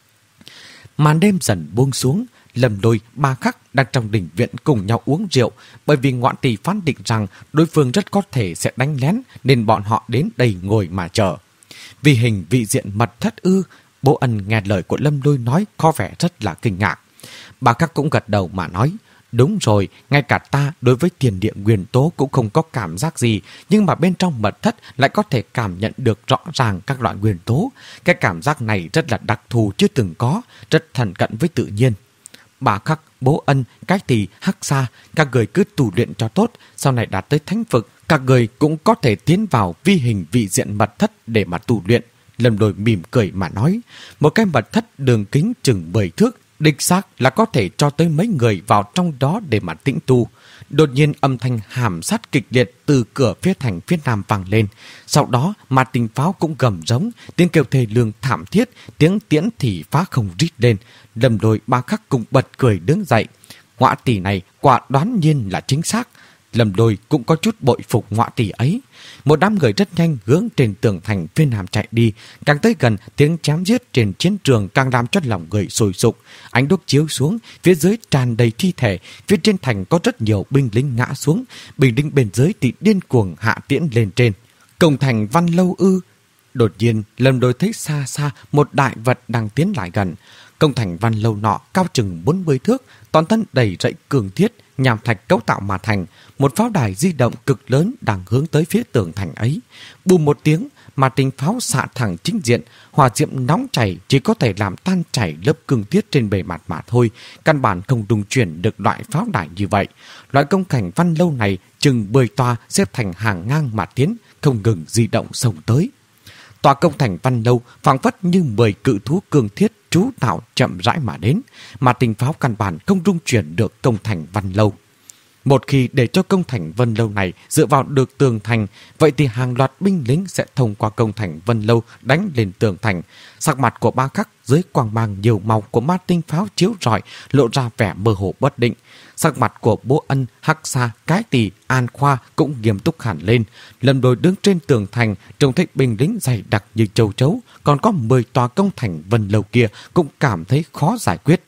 Màn đêm dần buông xuống, Lâm Lôi ba khắc đang trong đình viện cùng nhau uống rượu, bởi vì Ngoạn Tỳ phán định rằng đối phương rất có thể sẽ đánh lén nên bọn họ đến đây ngồi mà chờ. Vì hình vị diện mật thất ư? Bố Ân nghe lời của Lâm Lôi nói có vẻ rất là kinh ngạc. Ba khắc cũng gật đầu mà nói, đúng rồi, ngay cả ta đối với tiền địa nguyên tố cũng không có cảm giác gì, nhưng mà bên trong mật thất lại có thể cảm nhận được rõ ràng các loại nguyên tố. Cái cảm giác này rất là đặc thù chưa từng có, rất thần cận với tự nhiên. Bà khắc, bố Ân, cái tỳ, hắc xa, các người cứ tu luyện cho tốt, sau này đạt tới thánh vực, các người cũng có thể tiến vào vi hình vị diện mật thất để mà tu luyện. Lâm Lôi mỉm cười mà nói, một cái mật thất đường kính chừng mười thước, đích xác là có thể cho tới mấy người vào trong đó để mà tĩnh tu. Đột nhiên âm thanh hàm sát kịch liệt từ cửa phía thành phía nam vang lên. Sau đó mà tình pháo cũng gầm rống, tiếng kêu thê lương thảm thiết, tiếng tiễn thì phá không rít lên. Lâm Lôi ba khắc cùng bật cười đứng dậy. Ngoạ tỷ này quả đoán nhiên là chính xác. Lâm Lôi cũng có chút bội phục Ngoạ tỷ ấy. Một đám người rất nhanh hướng trên tường thành phía nam chạy đi. Càng tới gần, tiếng chém giết trên chiến trường càng làm cho lòng người sôi sục. Ánh đuốc chiếu xuống, phía dưới tràn đầy thi thể. Phía trên thành có rất nhiều binh lính ngã xuống. Binh lính bên dưới thì điên cuồng hạ tiễn lên trên. Cổng thành Văn Lâu ư? Đột nhiên, Lâm Lôi thấy xa xa một đại vật đang tiến lại gần. Công thành Văn Lâu nọ cao chừng bốn mươi thước, toàn thân đầy rẫy cường thiết, nhàm thạch cấu tạo mà thành. Một pháo đài di động cực lớn đang hướng tới phía tường thành ấy. Bùm một tiếng, mà tình pháo xạ thẳng chính diện, hỏa diệm nóng chảy chỉ có thể làm tan chảy lớp cường thiết trên bề mặt mà thôi, căn bản không dung chuyển được loại pháo đài như vậy. Loại công thành Văn Lâu này chừng mười tòa xếp thành hàng ngang mà tiến, không ngừng di động xông tới. Tòa công thành Văn Lâu phảng phất như mười cự thú cường thiết trú tạo chậm rãi mà đến, mà tình pháo căn bản không rung chuyển được công thành Văn Lâu. Một khi để cho công thành Vân Lâu này dựa vào được tường thành, vậy thì hàng loạt binh lính sẽ thông qua công thành Vân Lâu đánh lên tường thành. Sắc mặt của ba khắc dưới quang mang nhiều màu của ma tinh pháo chiếu rọi lộ ra vẻ mơ hồ bất định. Sắc mặt của bố Ân, hắc xa, cái tỳ, An Khoa cũng nghiêm túc hẳn lên. Lâm Lôi đứng trên tường thành, trông thấy binh lính dày đặc như châu chấu, còn có mười tòa công thành Vân Lâu kia cũng cảm thấy khó giải quyết.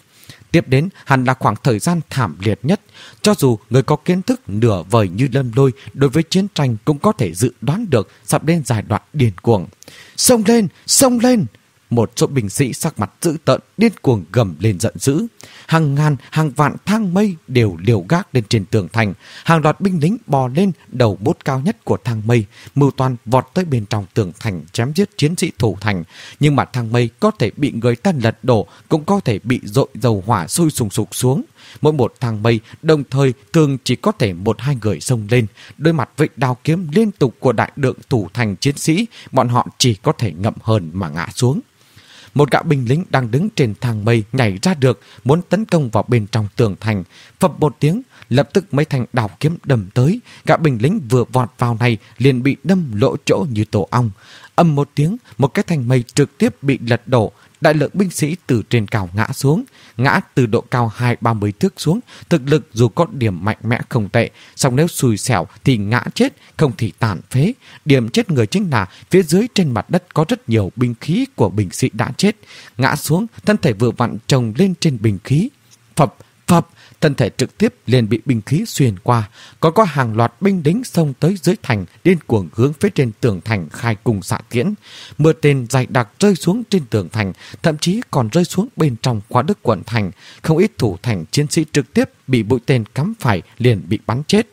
Tiếp đến hẳn là khoảng thời gian thảm liệt nhất. Cho dù người có kiến thức nửa vời như Lâm Lôi đối với chiến tranh cũng có thể dự đoán được sắp đến giai đoạn điên cuồng. Xông lên, xông lên! Một số binh sĩ sắc mặt dữ tợn điên cuồng gầm lên giận dữ. Hàng ngàn, hàng vạn thang mây đều liều gác lên trên tường thành. Hàng loạt binh lính bò lên đầu bốt cao nhất của thang mây, mưu toan vọt tới bên trong tường thành chém giết chiến sĩ thủ thành. Nhưng mà thang mây có thể bị người ta lật đổ, cũng có thể bị dội dầu hỏa sôi sùng sục xuống. Mỗi một thang mây đồng thời thường chỉ có thể một hai người xông lên. Đối mặt với đao kiếm liên tục của đại lượng thủ thành chiến sĩ, bọn họ chỉ có thể ngậm hờn mà ngã xuống. Một gã binh lính đang đứng trên thang mây nhảy ra được, muốn tấn công vào bên trong tường thành. Phập một tiếng, lập tức mấy thanh đao kiếm đâm tới. Gã binh lính vừa vọt vào này liền bị đâm lỗ chỗ như tổ ong. Ầm một tiếng, một cái thành mây trực tiếp bị lật đổ. Đại lượng binh sĩ từ trên cao ngã xuống, ngã từ độ cao hai ba mươi thước xuống. Thực lực dù có điểm mạnh mẽ không tệ, song nếu xui xẻo thì ngã chết, không thì tàn phế. Điểm chết người chính là phía dưới trên mặt đất có rất nhiều binh khí của binh sĩ đã chết. Ngã xuống, thân thể vừa vặn chồng lên trên binh khí. Phập, phập, thân thể trực tiếp liền bị binh khí xuyên qua. Có có hàng loạt binh lính xông tới dưới thành, điên cuồng hướng phía trên tường thành khai cung xạ tiễn. Mưa tên dày đặc rơi xuống trên tường thành, thậm chí còn rơi xuống bên trong khóa đức quận thành. Không ít thủ thành chiến sĩ trực tiếp bị mũi tên cắm phải liền bị bắn chết.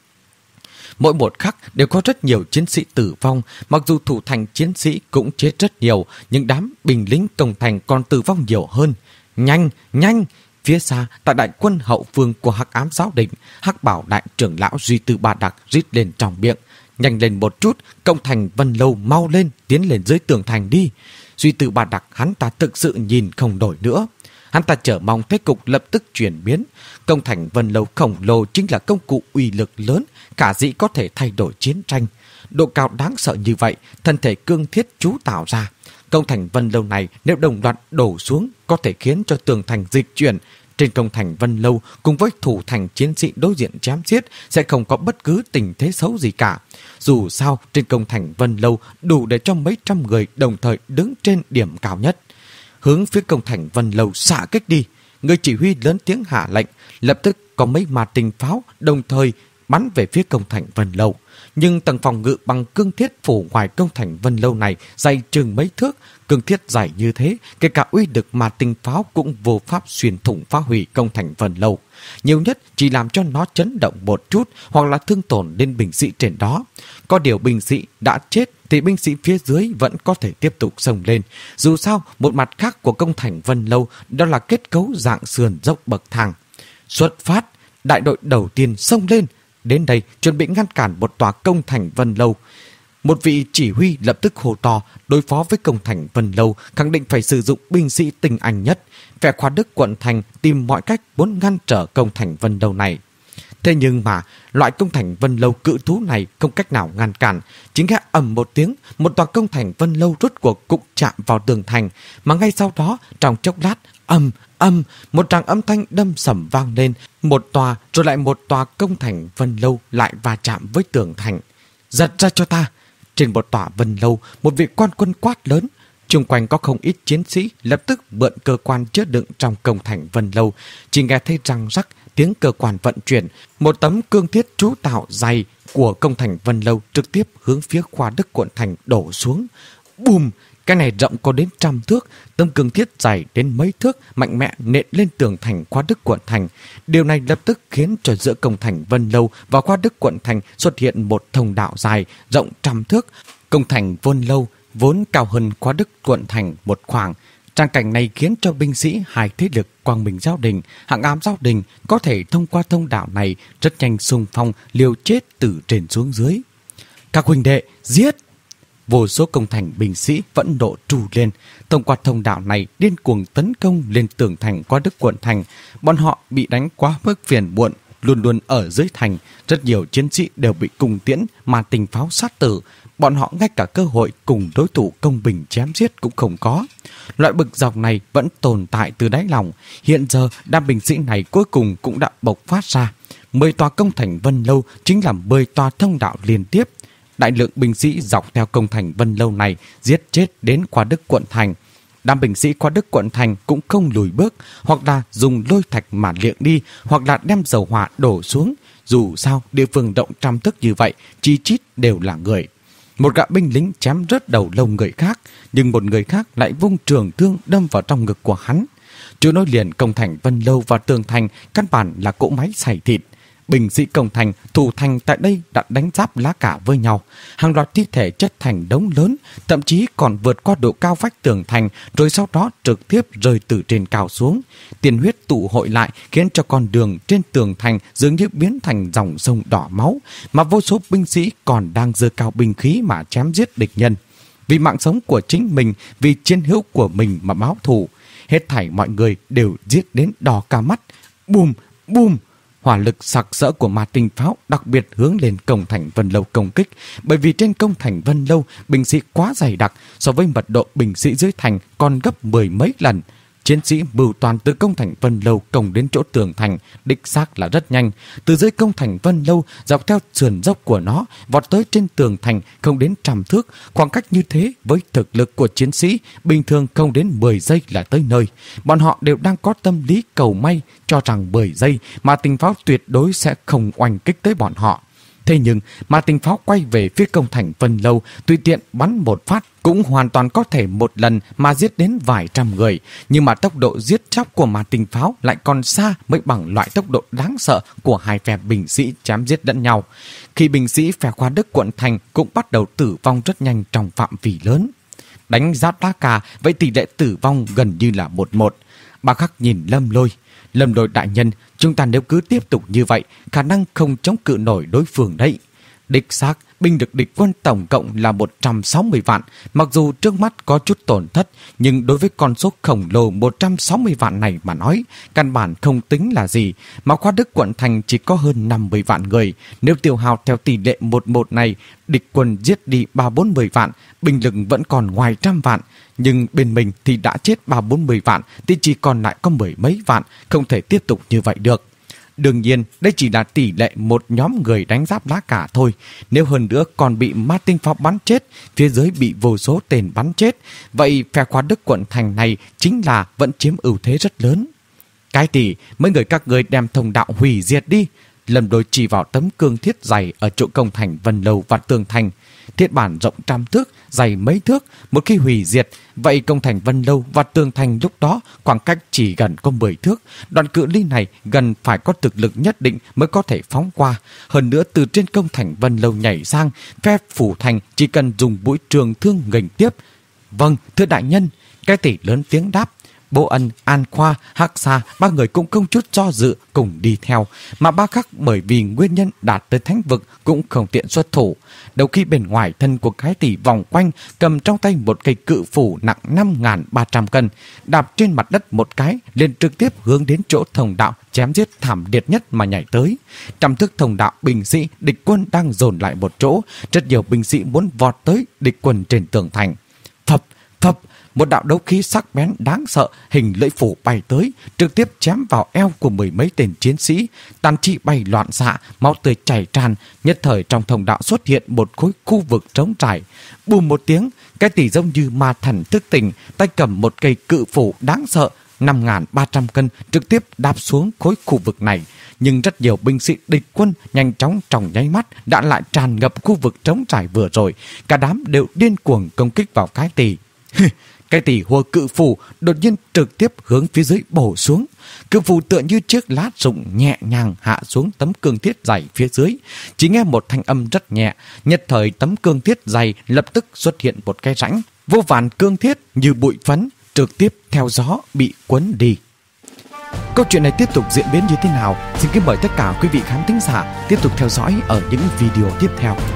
Mỗi một khắc đều có rất nhiều chiến sĩ tử vong. Mặc dù thủ thành chiến sĩ cũng chết rất nhiều, nhưng đám binh lính công thành còn tử vong nhiều hơn. Nhanh, nhanh! Phía xa, tại đại quân hậu phương của Hắc Ám Giáo Đình, Hắc Bảo đại trưởng lão Duy Tư Ba Đặc rít lên trong miệng. Nhanh lên một chút, công thành Vân Lâu mau lên, tiến lên dưới tường thành đi. Duy Tư Ba Đặc hắn ta thực sự nhìn không nổi nữa. Hắn ta chờ mong thế cục lập tức chuyển biến. Công thành Vân Lâu khổng lồ chính là công cụ uy lực lớn, cả dĩ có thể thay đổi chiến tranh. Độ cao đáng sợ như vậy, thân thể cương thiết chú tạo ra. Công thành Vân Lâu này nếu đồng loạt đổ xuống có thể khiến cho tường thành dịch chuyển. Trên công thành Vân Lâu cùng với thủ thành chiến sĩ đối diện chém giết sẽ không có bất cứ tình thế xấu gì cả. Dù sao trên công thành Vân Lâu đủ để cho mấy trăm người đồng thời đứng trên điểm cao nhất. Hướng phía công thành Vân Lâu xạ kích đi. Người chỉ huy lớn tiếng hạ lệnh, lập tức có mấy ma tinh pháo đồng thời bắn về phía công thành Vân Lâu. Nhưng tầng phòng ngự bằng cương thiết phủ ngoài công thành Vân Lâu này dày chừng mấy thước. Cương thiết dài như thế, kể cả uy lực mà tinh pháo cũng vô pháp xuyên thủng phá hủy công thành Vân Lâu. Nhiều nhất chỉ làm cho nó chấn động một chút hoặc là thương tổn đến binh sĩ trên đó. Có điều binh sĩ đã chết thì binh sĩ phía dưới vẫn có thể tiếp tục xông lên. Dù sao, một mặt khác của công thành Vân Lâu đó là kết cấu dạng sườn dốc bậc thang. Xuất phát, đại đội đầu tiên xông lên. Đến đây chuẩn bị ngăn cản một tòa công thành Vân Lâu. Một vị chỉ huy lập tức hô to đối phó với công thành Vân Lâu, khẳng định phải sử dụng binh sĩ tinh anh nhất. Phe Khoa Đức quận thành tìm mọi cách muốn ngăn trở công thành Vân Lâu này. Thế nhưng mà loại công thành Vân Lâu cự thú này không cách nào ngăn cản. Chính nghe ầm một tiếng, một tòa công thành Vân Lâu rốt cuộc cũng chạm vào tường thành, mà ngay sau đó trong chốc lát ầm ầm một tràng âm thanh đâm sầm vang lên, một tòa rồi lại một tòa công thành Vân Lâu lại va chạm với tường thành. Giật ra cho ta! Trên một tòa Vân Lâu, một vị quan quân quát lớn. Xung quanh có không ít chiến sĩ lập tức mượn cơ quan chứa đựng trong công thành Vân Lâu. Chỉ nghe thấy răng rắc tiếng cơ quan vận chuyển, một tấm cương thiết trú tạo dày của công thành Vân Lâu trực tiếp hướng phía Khoa Đức quận thành đổ xuống. Bùm! Cái này rộng có đến trăm thước, tấm cương thiết dày đến mấy thước mạnh mẽ nện lên tường thành Khoa Đức quận thành. Điều này lập tức khiến cho giữa công thành Vân Lâu và Khoa Đức quận thành xuất hiện một thông đạo dài rộng trăm thước. Công thành Vân Lâu vốn cao hơn Khoa Đức quận thành một khoảng. Tràng cảnh này khiến cho binh sĩ hai thế lực Quang Minh Giáo Đình, Hạng Ám Giáo Đình có thể thông qua thông đạo này rất nhanh xung phong liều chết từ trên xuống dưới. Các huynh đệ, giết! Vô số công thành binh sĩ vẫn nộ trù lên, thông qua thông đạo này điên cuồng tấn công lên tường thành Khoa Đức quận thành. Bọn họ bị đánh quá mức phiền muộn, luôn luôn ở dưới thành. Rất nhiều chiến sĩ đều bị cùng tiễn mà tình pháo sát tử. Bọn họ ngay cả cơ hội cùng đối thủ công bình chém giết cũng không có. Loại bực dọc này vẫn tồn tại từ đáy lòng. Hiện giờ đám binh sĩ này cuối cùng cũng đã bộc phát ra. Mười tòa công thành Vân Lâu chính là mười tòa thông đạo liên tiếp. Đại lượng binh sĩ dọc theo công thành Vân Lâu này giết chết đến Khoa Đức quận thành. Đám binh sĩ qua Đức quận thành cũng không lùi bước, hoặc là dùng lôi thạch mà liệng đi, hoặc là đem dầu hỏa đổ xuống. Dù sao, địa phương rộng trăm thước như vậy, chi chít đều là người. Một gã binh lính chém rớt đầu lông người khác, nhưng một người khác lại vung trường thương đâm vào trong ngực của hắn. Chỗ nối liền công thành Vân Lâu và tường thành căn bản là cỗ máy xay thịt. Binh sĩ công thành, thủ thành tại đây đã đánh giáp lá cả với nhau. Hàng loạt thi thể chất thành đống lớn, thậm chí còn vượt qua độ cao vách tường thành, rồi sau đó trực tiếp rơi từ trên cao xuống. Tiền huyết tụ hội lại khiến cho con đường trên tường thành dường như biến thành dòng sông đỏ máu, mà vô số binh sĩ còn đang giơ cao binh khí mà chém giết địch nhân. Vì mạng sống của chính mình, vì chiến hữu của mình mà báo thù. Hết thảy mọi người đều giết đến đỏ cả mắt. Bùm, bùm! Hỏa lực sặc sỡ của ma tinh pháo đặc biệt hướng lên công thành Vân Lâu công kích, bởi vì trên công thành Vân Lâu binh sĩ quá dày đặc, so với mật độ binh sĩ dưới thành còn gấp mười mấy lần. Chiến sĩ mưu toàn từ công thành Vân Lâu công đến chỗ tường thành, đích xác là rất nhanh. Từ dưới công thành Vân Lâu, dọc theo sườn dốc của nó, vọt tới trên tường thành không đến trăm thước. Khoảng cách như thế với thực lực của chiến sĩ, bình thường không đến mười giây là tới nơi. Bọn họ đều đang có tâm lý cầu may, cho rằng mười giây mà tinh pháo tuyệt đối sẽ không oanh kích tới bọn họ. Thế nhưng mà tinh pháo quay về phía công thành Vân Lâu, tùy tiện bắn một phát cũng hoàn toàn có thể một lần mà giết đến vài trăm người. Nhưng mà tốc độ giết chóc của ma tinh pháo lại còn xa mới bằng loại tốc độ đáng sợ của hai phe binh sĩ chém giết lẫn nhau. Khi binh sĩ phe Khoa Đức quận thành cũng bắt đầu tử vong rất nhanh trong phạm vi lớn. Đánh giáp lá cà, vậy tỷ lệ tử vong gần như là một một. Bà Khắc nhìn Lâm Lôi. Lâm Lôi đại nhân, chúng ta nếu cứ tiếp tục như vậy, khả năng không chống cự nổi đối phương đấy. Đích xác, binh lực địch quân tổng cộng là một trăm sáu mươi vạn. Mặc dù trước mắt có chút tổn thất, nhưng đối với con số khổng lồ một trăm sáu mươi vạn này mà nói, căn bản không tính là gì. Mà Khoa Đức quận thành chỉ có hơn năm mươi vạn người. Nếu tiêu hao theo tỷ lệ một một này, địch quân giết đi ba bốn mươi vạn, binh lực vẫn còn ngoài trăm vạn. Nhưng bên mình thì đã chết ba bốn mươi vạn, thì chỉ còn lại có mười mấy vạn, không thể tiếp tục như vậy được. Đương nhiên, đây chỉ là tỷ lệ một nhóm người đánh giáp lá cả thôi. Nếu hơn nữa còn bị ma tinh pháo bắn chết, phía dưới bị vô số tên bắn chết, vậy phe Khoa Đức quận thành này chính là vẫn chiếm ưu thế rất lớn. Cái tỷ, mấy người các người đem thông đạo hủy diệt đi. Lâm Đôi chỉ vào tấm cương thiết dày ở chỗ công thành Vân Lâu và tường thành. Thiết bản rộng trăm thước, dày mấy thước, một khi hủy diệt, vậy công thành Vân Lâu và tường thành lúc đó khoảng cách chỉ gần có mười thước. Đoạn cự ly này gần phải có thực lực nhất định mới có thể phóng qua. Hơn nữa từ trên công thành Vân Lâu nhảy sang, phe phủ thành chỉ cần dùng mũi trường thương nghênh tiếp. Vâng, thưa đại nhân, cái tỷ lớn tiếng đáp. Bố Ân, An Khoa, Hắc Sa, ba người cũng không chút do dự cùng đi theo, mà Ba Khắc bởi vì nguyên nhân đạt tới thánh vực cũng không tiện xuất thủ. Đầu khi bên ngoài thân của cái tỷ vòng quanh, cầm trong tay một cây cự phủ nặng năm nghìn ba trăm cân, đạp trên mặt đất một cái, liền trực tiếp hướng đến chỗ thông đạo chém giết thảm liệt nhất mà nhảy tới. Trăm thước thông đạo, binh sĩ địch quân đang dồn lại một chỗ, rất nhiều binh sĩ muốn vọt tới địch quân trên tường thành. Phập, phập, một đạo đấu khí sắc bén đáng sợ hình lưỡi phủ bay tới, trực tiếp chém vào eo của mười mấy tên chiến sĩ. Tàn chi bay loạn xạ, máu tươi chảy tràn. Nhất thời trong thông đạo xuất hiện một khối khu vực trống trải. Bùm một tiếng, cái tỷ giống như ma thần thức tỉnh, tay cầm một cây cự phủ đáng sợ năm nghìn ba trăm cân, trực tiếp đạp xuống khối khu vực này. Nhưng rất nhiều binh sĩ địch quân nhanh chóng trong nháy mắt đã lại tràn ngập khu vực trống trải vừa rồi. Cả đám đều điên cuồng công kích vào cái tỷ. Cái tỷ hùa cự phủ đột nhiên trực tiếp hướng phía dưới bổ xuống. Cự phủ tựa như chiếc lá rụng nhẹ nhàng hạ xuống tấm cương thiết dày phía dưới. Chỉ nghe một thanh âm rất nhẹ, nhất thời tấm cương thiết dày lập tức xuất hiện một cái rãnh. Vô vàn cương thiết như bụi phấn trực tiếp theo gió bị cuốn đi. Câu chuyện này tiếp tục diễn biến như thế nào? Xin kính mời tất cả quý vị khán thính giả tiếp tục theo dõi ở những video tiếp theo.